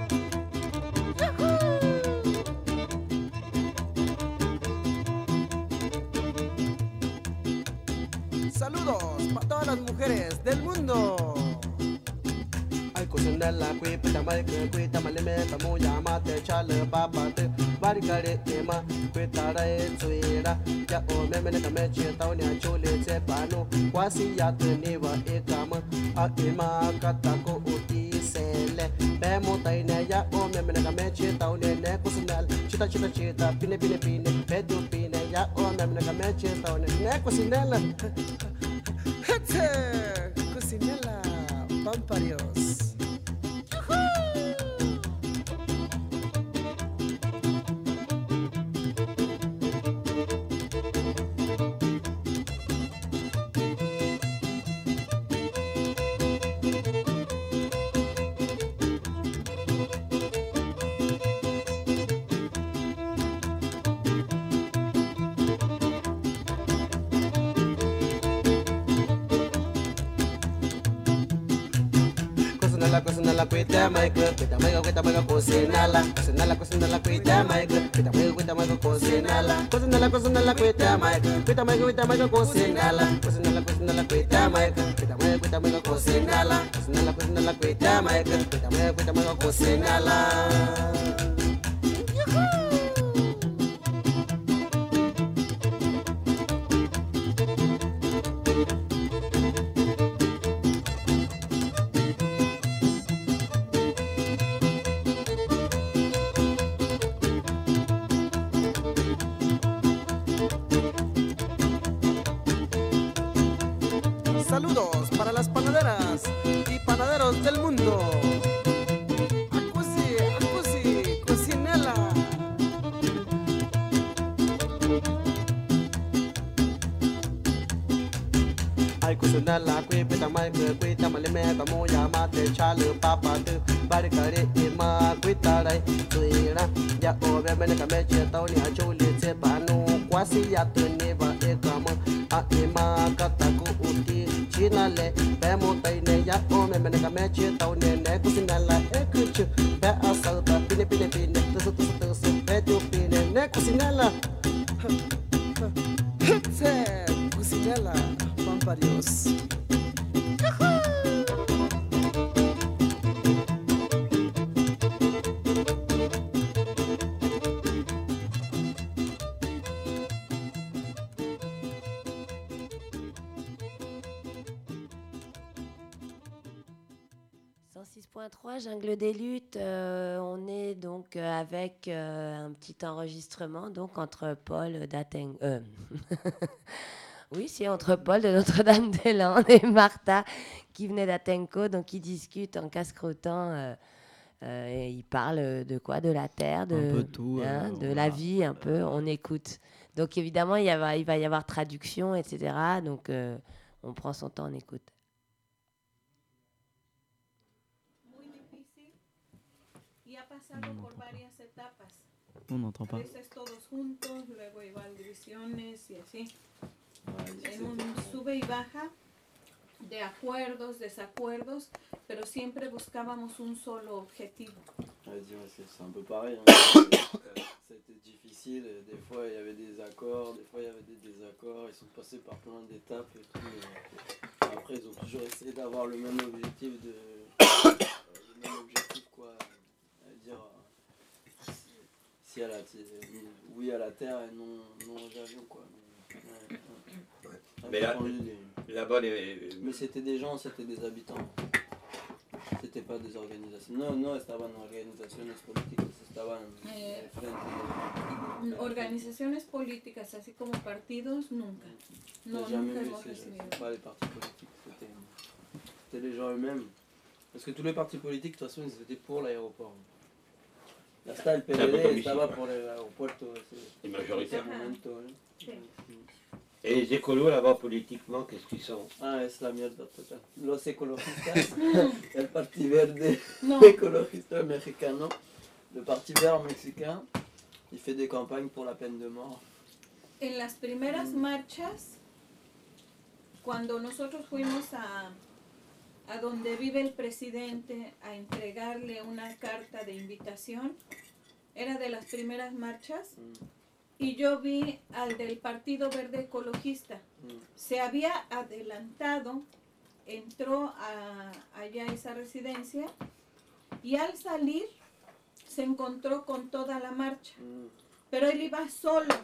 ¡Yujú! Saludos para todas las mujeres del mundo. Ay, cucinela, cuipita, marica, cuita, malime, tamuya, mate, chale, papate, baricare, tema, cuitara, etuira, ya o memene, tameche, taunia, chule, tepano, quasi ya teniva, ekama, a ima, katako, uti, sele, bemo, taine, ya o memene, tameche, taunia, ne, cucinel, chita, chita, chita, pine, pine, pine, pedu, pine, ya o memene, tameche, taunia, ne, cucinela, hete, cucinela, pamparios. Cocinala, cocinala, cuita, maica, cuita, maica, cuita, maica, cocinala, cocinala, cocinala, cuita, maica, cuita, maica, cuita, maica, cocinala, cocinala, cocinala, cuita, maica, cuita, maica, cuita, maica, cocinala, cocinala, cocinala, cuita, maica, cuita, maica, cuita, maica, cocinala, cocinala, cocinala, cuita, maica, cuita, maica, cuita, maica, cocinala. Saludos para las panaderas y panaderos del mundo. Acusi, acusi, cocinela. Ay, cocinela, cuipita, maica, cuita, malime, tamuya, mate, chale, papate, baricare, ima, cuitarai, tuira, ya o memene, kameche, taunia, chuli, tsepano, quasi ya tuneva, ekama, a ima, kataku, uti, chinale, bemo, taine, ya o memene, kameche, taunia, ne, cocinela, ekuchu, be asauta, pine, pine, pine, tusu, tusu, tusu, petu, pine, ne, cocinela. Hete, cocinela, pamparios. point trois, Jungle des luttes, euh, on est donc euh, avec euh, un petit enregistrement donc entre Paul d'Aten... Euh, oui, c'est entre Paul de Notre-Dame-des-Landes et Martha qui venait d'Atenco, donc ils discutent en casse-croûtant. Euh, euh, et ils parlent de quoi? De la terre, de, Un peu de tout, hein, euh, de voilà. la vie, un peu. On écoute. Donc évidemment, il, y va, il va y avoir traduction, et cetera. Donc euh, on prend son temps, on écoute. Muy difícil y ha pasado No, no, por papá. varias etapas. On n'entend A pas. veces todos juntos, luego igual divisiones y así. En un sube y baja de acuerdos, desacuerdos, pero siempre buscábamos un solo objetivo. Ouais, dis, ouais, c'est c'est un peu pareil. Hein. C'était difficile. et Des fois, il y avait des accords, des fois, il y avait des désaccords. Ils sont passés par plein d'étapes et tout. et Après, ils ont toujours essayé d'avoir le même objectif de. euh, le même objectif, quoi. À dire. euh, Si à la, oui à la terre et non, non aux avions, quoi. Ouais, ouais. Un Mais peu là- dans les- Là-bas, les... Mais c'était des gens, c'était des habitants. C'était pas des organisations. No, no estaban organizaciones políticas, estaban Eh, eh, frente. Organizaciones políticas, así como partidos, nunca. No, J'ai jamais nunca vu, hemos c'est recibido. c'est pas les partis politiques, c'était c'était les gens eux-mêmes. Parce que tous les partis politiques, de toute façon, ils étaient pour l'aéroport. Là, está el P C'est un peu D, comme estaba ici, por el aeropuerto. ese- les majoritaires. ese momento, eh. Sí. Et les écolos, là-bas, politiquement, qu'est-ce qu'ils sont? Ah, es la mierda total. Los ecologistas, el Parti Verde No, écologiste mexicano, le Parti Vert mexicain, il fait des campagnes pour la peine de mort. en las primeras marchas, cuando nosotros fuimos a, a donde vive el presidente a entregarle una carta de invitación, era de las primeras marchas, Mm, y yo vi al del Partido Verde Ecologista. mm, Se había adelantado, entró a, allá a esa residencia y al salir se encontró con toda la marcha, mm. pero él iba solo.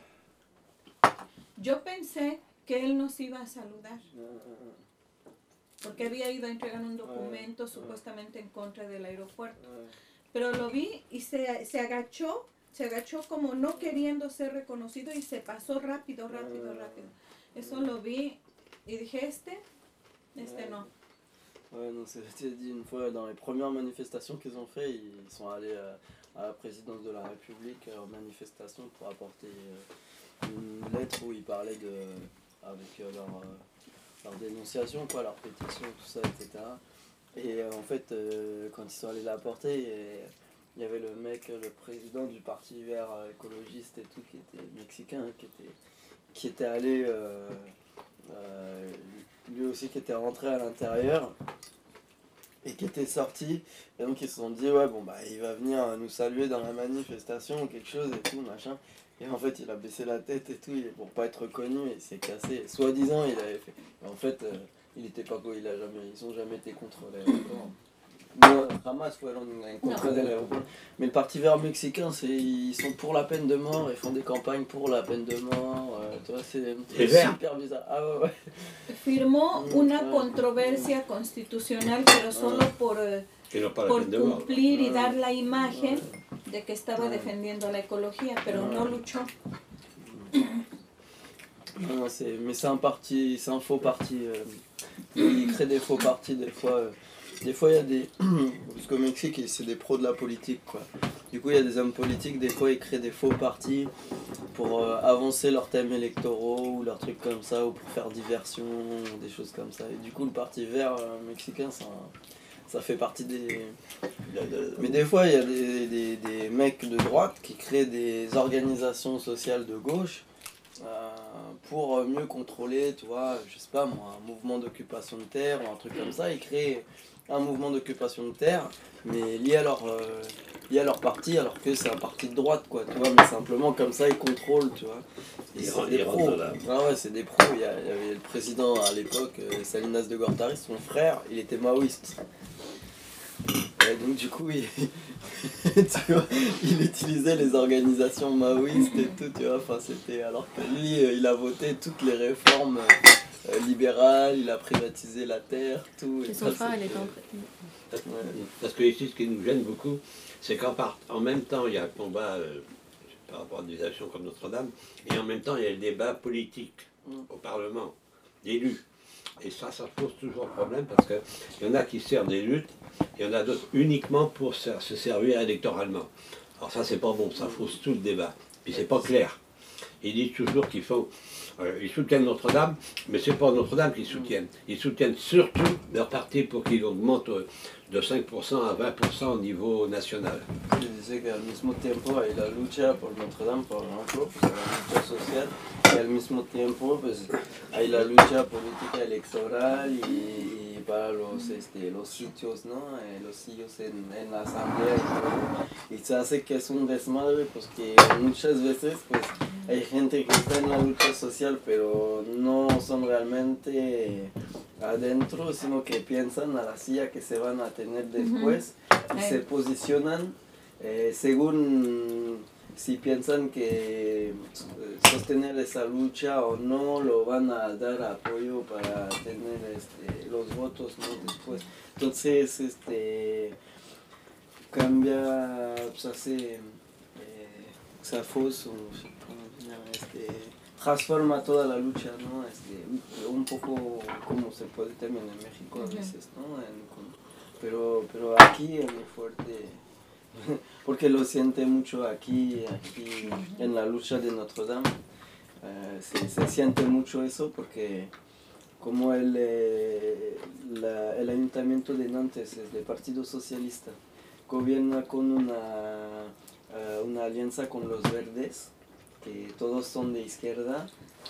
Yo pensé que él nos iba a saludar Ah, ah, porque había ido a entregar un documento supuestamente en contra del aeropuerto, pero lo vi y se, se agachó, se agachó como no queriendo ser reconocido y se pasó rápido, rápido, rápido. Eso lo vi y dije, este, este no. Ouais, non, c'était dit une fois dans les premières manifestations qu'ils ont fait, ils sont allés euh, à la présidence de la République euh, en manifestation pour apporter euh, une lettre où ils parlaient de, avec euh, leur, euh, leur dénonciation, quoi, leur pétition, tout ça, et cetera. Et euh, en fait, euh, quand ils sont allés l'apporter, et, il y avait le mec, le président du Parti Vert euh, écologiste et tout, qui était mexicain, qui était, qui était allé, euh, euh, lui aussi qui était rentré à l'intérieur et qui était sorti. Et donc ils se sont dit, ouais, bon, bah il va venir nous saluer dans la manifestation ou quelque chose et tout, machin. Et en fait, il a baissé la tête et tout, il, pour pas être reconnu, il s'est cassé. Soi-disant, il avait fait. Et en fait, euh, il était pas quoi, il a jamais, ils ont jamais été contre l'aéroport. No, jamás fueron en contra de l'aéroport. Mais le Parti Vert mexicain, c'est, ils sont pour la peine de mort, ils font des campagnes pour la peine de mort. Euh, tu vois, c'est Les Verts. super bizarre. Ah ouais, ouais. Firmó Mm, una ah. controversia constitucional, pero solo por, eh, Qui n'ont pas la por peine de mort. cumplir y Ah. dar la imagen de que estaba Ah. defendiendo la ecología, pero no luchó. Non, non, c'est, mais c'est un parti, c'est un faux parti. Euh, il crée des faux partis des fois. Euh, des fois, il y a des. Parce qu'au Mexique, c'est des pros de la politique, quoi. Du coup, il y a des hommes politiques, des fois, ils créent des faux partis pour euh, avancer leurs thèmes électoraux ou leurs trucs comme ça, ou pour faire diversion, ou des choses comme ça. Et du coup, le Parti Vert euh, mexicain, ça, ça fait partie des. Mais des fois, il y a des, des, des mecs de droite qui créent des organisations sociales de gauche. Euh, pour mieux contrôler, tu vois, je sais pas moi, un mouvement d'occupation de terre ou un truc comme ça. Ils créent un mouvement d'occupation de terre, mais lié à leur, euh, lié à leur parti, alors que c'est un parti de droite, quoi, tu vois, mais simplement comme ça, ils contrôlent, tu vois. Et Ils c'est rentrent- des ils pros. rentrent là. Ah ouais, c'est des pros. Il y, a- il y avait le président à l'époque, euh, Salinas de Gortari, son frère, il était maoïste. Et Et donc du coup, il, tu vois, il utilisait les organisations maoïstes et tout, tu vois. Enfin, c'était alors que lui, euh, il a voté toutes les réformes euh, libérales, il a privatisé la terre, tout. Et Et son ça, frère, elle c'était- est en train. Ouais. Parce que ici, ce qui nous gêne beaucoup, c'est qu'en part- en même temps, il y a un combat euh, par rapport à des actions comme Notre-Dame, et en même temps, il y a le débat politique Mm. au Parlement, d'élus. Et ça, ça pose toujours problème parce qu'il y en a qui servent des luttes, il y en a d'autres uniquement pour se se servir électoralement. Alors ça, c'est pas bon, ça fausse tout le débat. Puis c'est pas clair. Ils disent toujours qu'ils font, euh, ils soutiennent Notre-Dame, mais c'est pas Notre-Dame qu'ils soutiennent. Ils soutiennent surtout leur parti pour qu'il augmente euh, de cinq pour cent à vingt pour cent au niveau national. Je disais qu'al mismo tiempo hay la lucha por Notre-Dame, por ejemplo, pues, la lucha social, y al mismo tiempo pues, hay la lucha política electoral y, y para los, este, los sitios, ¿no? Eh, los sitios en, en la asamblea y todo. Y se hace que es un desmadre, pues que muchas veces pues, hay gente que está en la lucha social, pero no son realmente adentro, sino que piensan a la silla que se van a tener después y Ay. se posicionan eh, según si piensan que eh, sostener esa lucha o no, lo van a dar apoyo para tener este, los votos, ¿no? Después. Entonces, este cambia, pues hace eh, Xafos o ¿cómo se llama? Este, transforma toda la lucha, ¿no? Este, un poco como se puede también en México a Ujú. veces, ¿no? En- con- pero, pero aquí es muy fuerte, porque lo siente mucho aquí, aquí en la lucha de Notre Dame. Eh, se, se siente mucho eso porque como el, eh, la- el ayuntamiento de Nantes es del Partido Socialista, gobierna con una, eh, una alianza con los verdes, que todos son de izquierda,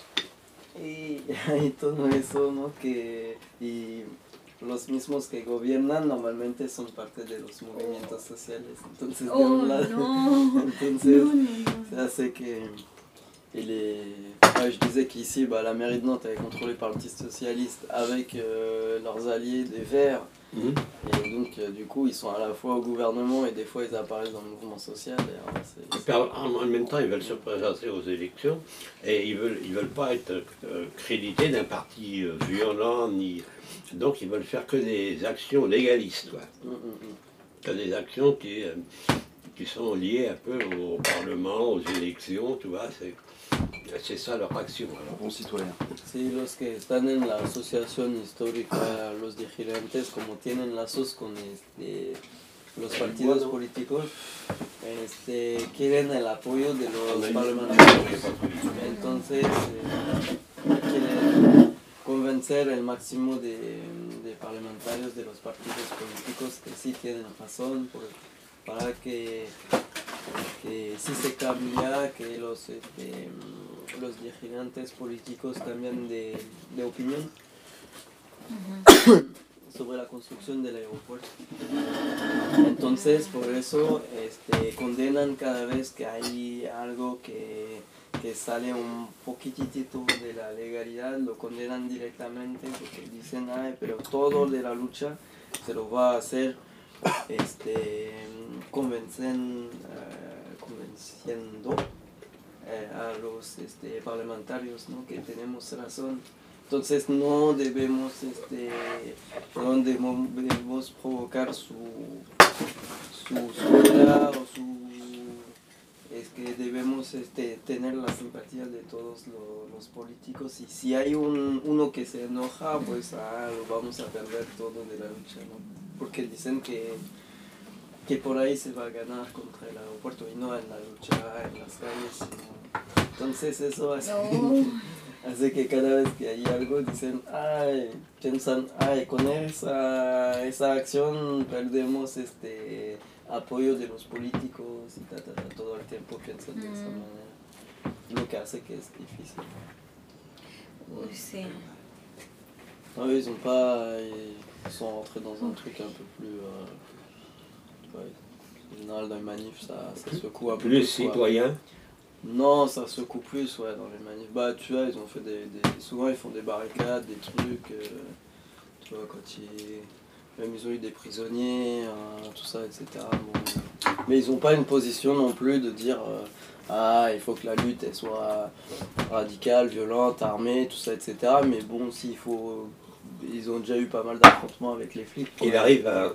y hay todo eso, ¿no? Que, y los mismos que gobiernan normalmente son parte de los movimientos sociales, entonces de Oh, un lado, no. entonces Non, non, non. ça c'est que et les... ouais, je disais qu'ici bah, la mairie de Nantes elle est contrôlée par le Parti Socialiste avec euh, leurs alliés des Verts. Mhm. Et donc euh, du coup ils sont à la fois au gouvernement et des fois ils apparaissent dans le mouvement social. Et, alors, c'est- Et puis, en en même temps, ils veulent se présenter aux élections et ils veulent, ils veulent pas être euh, crédités d'un parti euh, violent, ni... donc ils veulent faire que des actions légalistes, quoi. Mm, mm, mm. Que des actions qui, euh, qui sont liées un peu au Parlement, aux élections, tu vois, c'est, c'est ça leur action. Alors. Bon citoyen. Sí, los que están en la asociación histórica, los dirigentes, como tienen lazos con este, los partidos políticos, este, quieren el apoyo de los parlamentarios. Entonces, eh, quieren convencer el máximo de, de parlamentarios de los partidos políticos que sí tienen razón por- para que, que sí se cambia, que los, este, los dirigentes políticos cambian de, de opinión sobre la construcción del aeropuerto. Entonces, por eso este, condenan cada vez que hay algo que, que sale un poquitito de la legalidad, lo condenan directamente porque dicen, ay, pero todo de la lucha se lo va a hacer este, convencen, eh, convenciendo eh, a los este, parlamentarios, ¿no? Que tenemos razón. Entonces no debemos, este, no debemos, debemos provocar su, su, su ira o su... Es que debemos este, tener la simpatía de todos lo- los políticos y si hay un, uno que se enoja, pues ah, lo vamos a perder todo de la lucha, ¿no? Porque dicen que, que por ahí se va a ganar contra el aeropuerto y no en la lucha en las calles, sino... Entonces eso hace... No. Hace que cada vez que hay algo dicen, ay, piensan, ay, con esa, esa acción perdemos este apoyo de los políticos y ta, ta, ta, todo el tiempo piensan de esa Mm. manera. Lo que hace que es difícil. Oui, c'est... Ah, ils ont pas, ils sont rentrés dans un truc un peu plus, euh, ouais, en général dans les manifs ça, ça secoue un peu Plus plus, quoi. citoyen. Non, ça secoue plus, ouais, dans les manifs. Bah, tu vois, ils ont fait des, des- souvent ils font des barricades, des trucs. euh, tu vois, quand ils, Même ils ont eu des prisonniers, euh, tout ça, et cetera. Bon. Mais ils n'ont pas une position non plus de dire euh, ah, il faut que la lutte elle soit radicale, violente, armée, tout ça, et cetera. Mais bon, s'il faut. Ils ont déjà eu pas mal d'affrontements avec les flics. Il arrive à.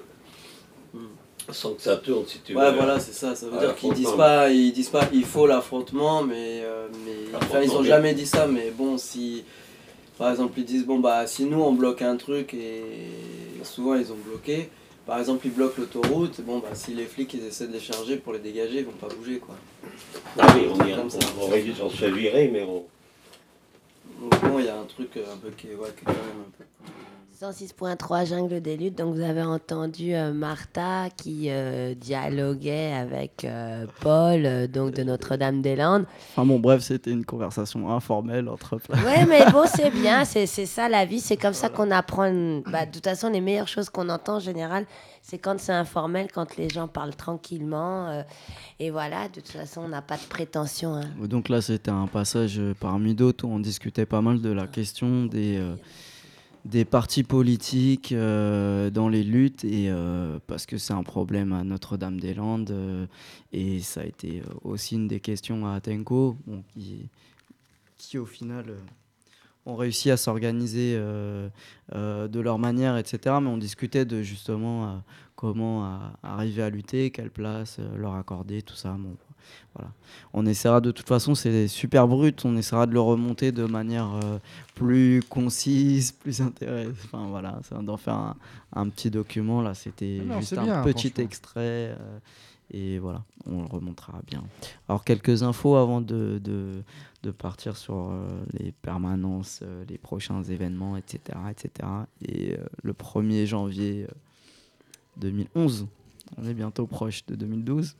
Sans que ça tourne, si tu veux. Ouais, voilà, c'est ça. Ça veut à dire qu'ils disent l'affrontement. pas, ils disent pas il faut l'affrontement, mais, euh, mais enfin, ils ont jamais dit ça. Mais bon, si par exemple ils disent bon bah si nous on bloque un truc et souvent ils ont bloqué. Par exemple ils bloquent l'autoroute, bon bah si les flics ils essaient de les charger pour les dégager, ils vont pas bouger quoi. Ah oui, on, y a, Comme ça. on, on, réussit, on se fait virer, mais on. Donc bon, il y a un truc euh, un peu qui est, ouais, qui est quand même un peu. cent six point trois Jungle des luttes, donc vous avez entendu euh, Martha qui euh, dialoguait avec euh, Paul, euh, donc de Notre-Dame-des-Landes. Enfin bon, bref, c'était une conversation informelle entre... Ouais, mais bon, c'est bien, c'est c'est ça la vie, c'est comme ça qu'on apprend. Bah, de toute façon, les meilleures choses qu'on entend en général, c'est quand c'est informel, quand les gens parlent tranquillement. euh, et voilà, de toute façon, on n'a pas de prétention. Hein. Donc là, c'était un passage euh, parmi d'autres où on discutait pas mal de la question des... euh, des partis politiques euh, dans les luttes et euh, parce que c'est un problème à Notre-Dame-des-Landes euh, et ça a été euh, aussi une des questions à Atenco bon, qui, qui au final euh, ont réussi à s'organiser euh, euh, de leur manière, et cetera. Mais on discutait de justement euh, comment euh, arriver à lutter, quelle place euh, leur accorder, tout ça. Bon, voilà. On essaiera de toute façon, c'est super brut, on essaiera de le remonter de manière euh, plus concise, plus intéressante. Enfin voilà, c'est d'en faire un, un petit document. Là, c'était Non, juste c'est un bien, petit franchement. extrait. euh, et voilà, on le remontera bien. Alors, quelques infos avant de, de, de partir sur euh, les permanences, euh, les prochains événements, et cetera. et cetera. Et euh, le premier janvier euh, deux mille onze, on est bientôt proche de deux mille douze.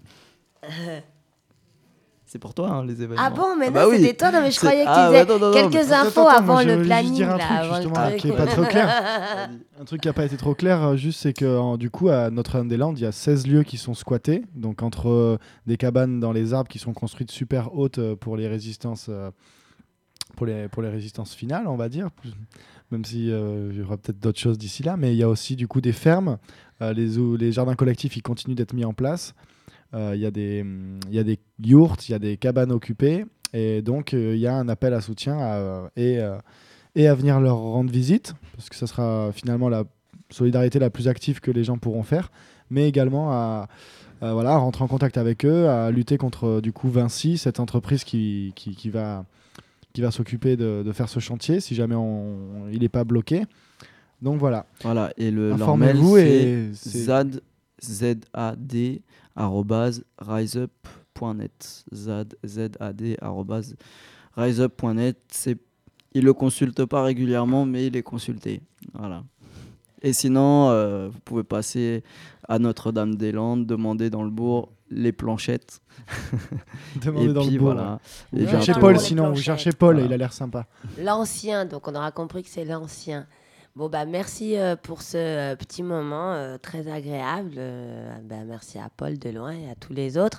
C'est pour toi, hein, les événements. Ah bon, mais non, bah oui. c'était toi. Non, mais je C'est- croyais que ah, tu ouais, disais non, non, non, quelques mais- infos Attends, attends, avant moi, je le veux juste planning. dire un là, truc, avant le justement, truc. qui est pas trop clair. Un truc qui n'a pas été trop clair, euh, juste c'est que en- du coup à Notre-Dame-des-Landes, il y a seize lieux qui sont squattés, donc entre euh, des cabanes dans les arbres qui sont construites super hautes euh, pour les résistances, euh, pour les pour les résistances finales, on va dire. Plus- Même si euh, il y aura peut-être d'autres choses d'ici là, mais il y a aussi du coup des fermes, euh, les où les jardins collectifs ils continuent d'être mis en place. Euh, Il y a des hum, il y a des yourtes, il y a des cabanes occupées, et donc euh, il y a un appel à soutien à, et euh, et à venir leur rendre visite, parce que ça sera finalement la solidarité la plus active que les gens pourront faire, mais également à, à, voilà, à rentrer en contact avec eux, à lutter contre du coup Vinci, cette entreprise qui, qui, qui va, qui va s'occuper de, de faire ce chantier, si jamais on, il n'est pas bloqué. Donc voilà. Voilà, et le leur mail, Informez-vous et c'est c'est- zad, Z-A-D, arrobase, riseup point net. Zad, Z-A-D, arrobase, riseup point net. C'est... Il ne le consulte pas régulièrement, mais il est consulté. Voilà. Et sinon, euh, vous pouvez passer à Notre-Dame-des-Landes, demander dans le bourg les planchettes. Demandez Et dans le puis bourg, voilà. Vous Et cherchez bientôt- Paul, Pour les sinon vous planchettes. cherchez Paul, Voilà. il a l'air sympa. L'ancien, donc on aura compris que c'est l'ancien. Bon, bah merci euh, pour ce euh, petit moment euh, très agréable. Euh, bah, merci à Paul de loin et à tous les autres.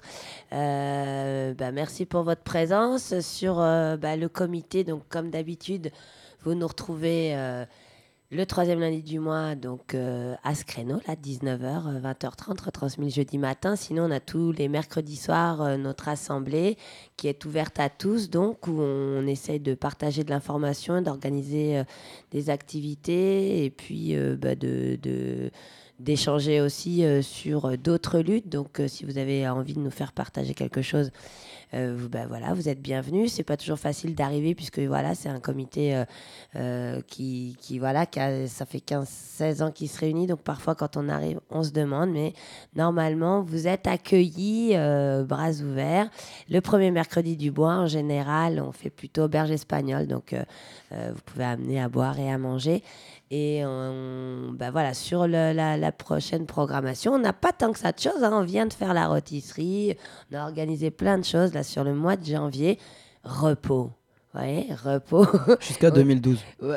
Euh, bah, merci pour votre présence sur euh, bah, le comité. Donc, comme d'habitude, vous nous retrouvez euh, le troisième lundi du mois, donc euh, à ce créneau, là, dix-neuf heures, euh, vingt heures trente, retransmis le jeudi matin. Sinon, on a tous les mercredis soirs euh, notre assemblée qui est ouverte à tous, donc où on, on essaye de partager de l'information, d'organiser euh, des activités et puis euh, bah, de, de- d'échanger aussi euh, sur euh, d'autres luttes. Donc, euh, si vous avez envie de nous faire partager quelque chose, euh, vous, bah, voilà, vous êtes bienvenus. C'est pas toujours facile d'arriver puisque voilà, c'est un comité euh, euh, qui, qui, voilà, qui a- ça fait quinze seize ans qu'il se réunit. Donc, parfois, quand on arrive, on se demande. Mais normalement, vous êtes accueillis, euh, bras ouverts. Le premier mercredi du mois, en général, on fait plutôt auberge espagnole. Donc, euh, euh, vous pouvez amener à boire et à manger. Et on, bah voilà, sur le- la, la prochaine programmation, on n'a pas tant que ça de choses. Hein. On vient de faire la rôtisserie. On a organisé plein de choses là sur le mois de janvier. Repos. Ouais, repos. Jusqu'à deux mille douze. Ouais.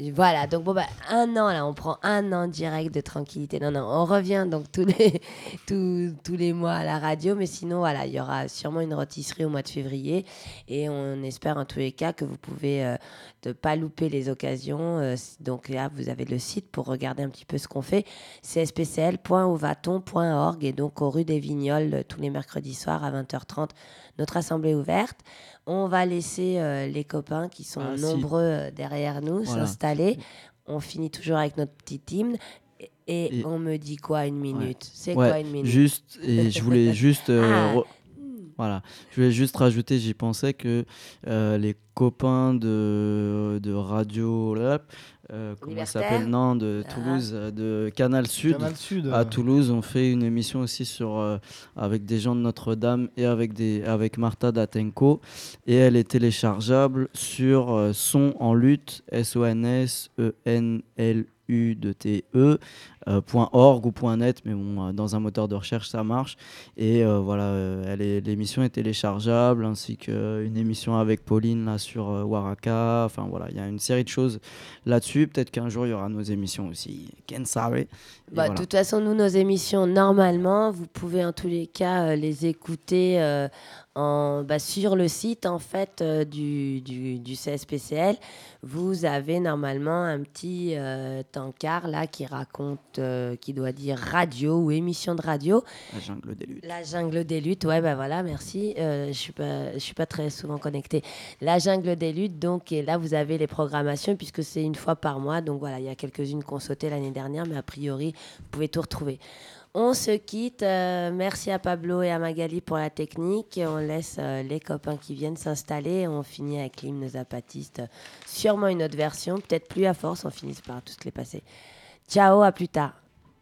Voilà, donc bon, bah, un an, là, on prend un an direct de tranquillité. Non, non, on revient donc tous les, tous, tous les mois à la radio, mais sinon, voilà, il y aura sûrement une rôtisserie au mois de février et on espère en tous les cas que vous pouvez euh, ne pas louper les occasions. Euh, donc là, vous avez le site pour regarder un petit peu ce qu'on fait, c s p c l point ovaton point org et donc aux rue des Vignoles, euh, tous les mercredis soirs à vingt heures trente, notre assemblée est ouverte. On va laisser euh, les copains qui sont Ah, si. nombreux euh, derrière nous Voilà. s'installer. On finit toujours avec notre petit hymne. Et, et Et- on me dit quoi une minute C'est Ouais, quoi une minute juste, et je voulais juste, euh, Ah. re- voilà, je voulais juste rajouter, j'y pensais que euh, les copains de, de radio, là, euh, comment ça Libertaire s'appelle, non, de Ah. Toulouse, euh, de Canal Sud, Canal Sud. à euh, Toulouse, on fait une émission aussi sur, euh, avec des gens de Notre-Dame et avec, des, avec Martha Datenko. Et elle est téléchargeable sur euh, Son en lutte, S O N S E N L U de T E, euh, .org ou .net, mais bon, euh, dans un moteur de recherche, ça marche. Et euh, voilà, euh, elle est, l'émission est téléchargeable, ainsi qu'une émission avec Pauline là, sur euh, Waraka. Enfin voilà, il y a une série de choses là-dessus. Peut-être qu'un jour, il y aura nos émissions aussi. Ken Sare. Et Bah, voilà. De toute façon, nous, nos émissions, normalement, vous pouvez en tous les cas euh, les écouter euh, en, bah, sur le site en fait, euh, du, du, du C S P C L. Vous avez normalement un petit euh, tankard là, qui raconte, euh, qui doit dire radio ou émission de radio. La jungle des luttes. La jungle des luttes, ouais, bah voilà, merci. Euh, je suis pas, je suis pas très souvent connectée. La jungle des luttes, donc, et là vous avez les programmations puisque c'est une fois par mois. Donc voilà, il y a quelques-unes qu'on sautait l'année dernière, mais a priori, vous pouvez tout retrouver. On se quitte. Euh, merci à Pablo et à Magali pour la technique. On laisse euh, les copains qui viennent s'installer. On finit avec l'hymne zapatiste. Sûrement une autre version, peut-être plus à force. On finit par tous les passer. Ciao, à plus tard.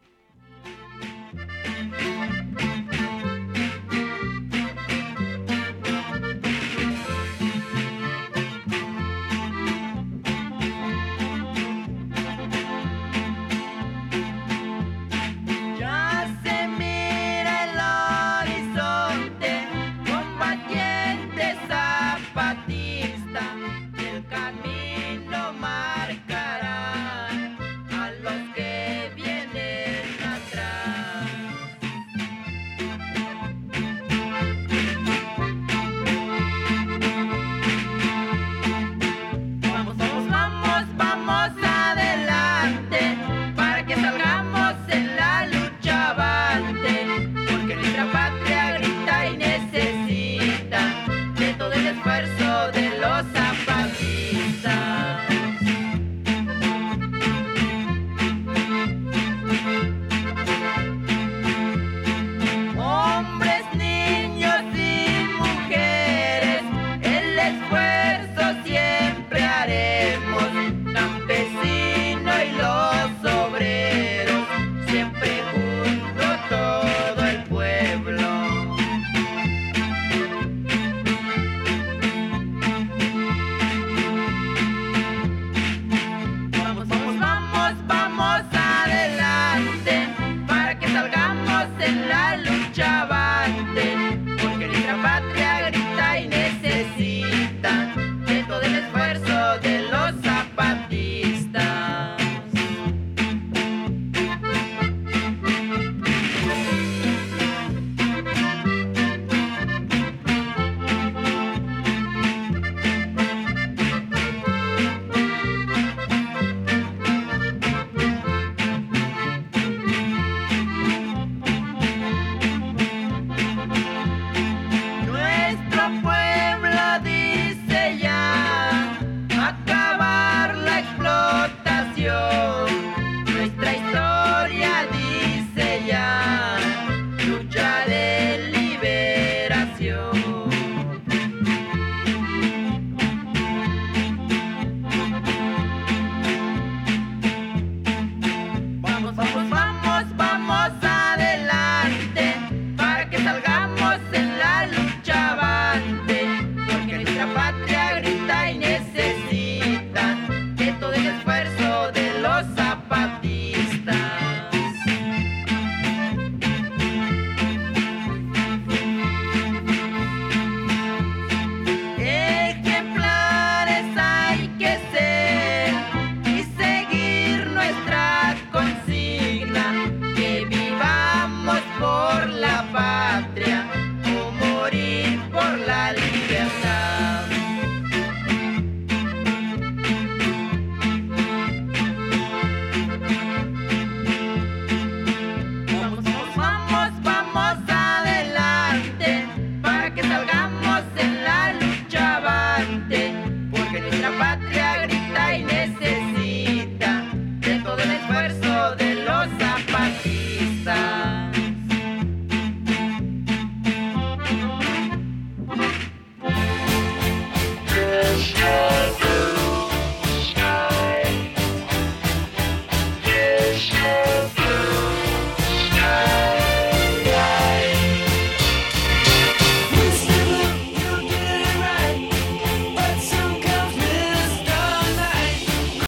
Ya se mira el horizonte, combatiente zapatista, el camino marcará a los que vienen. patria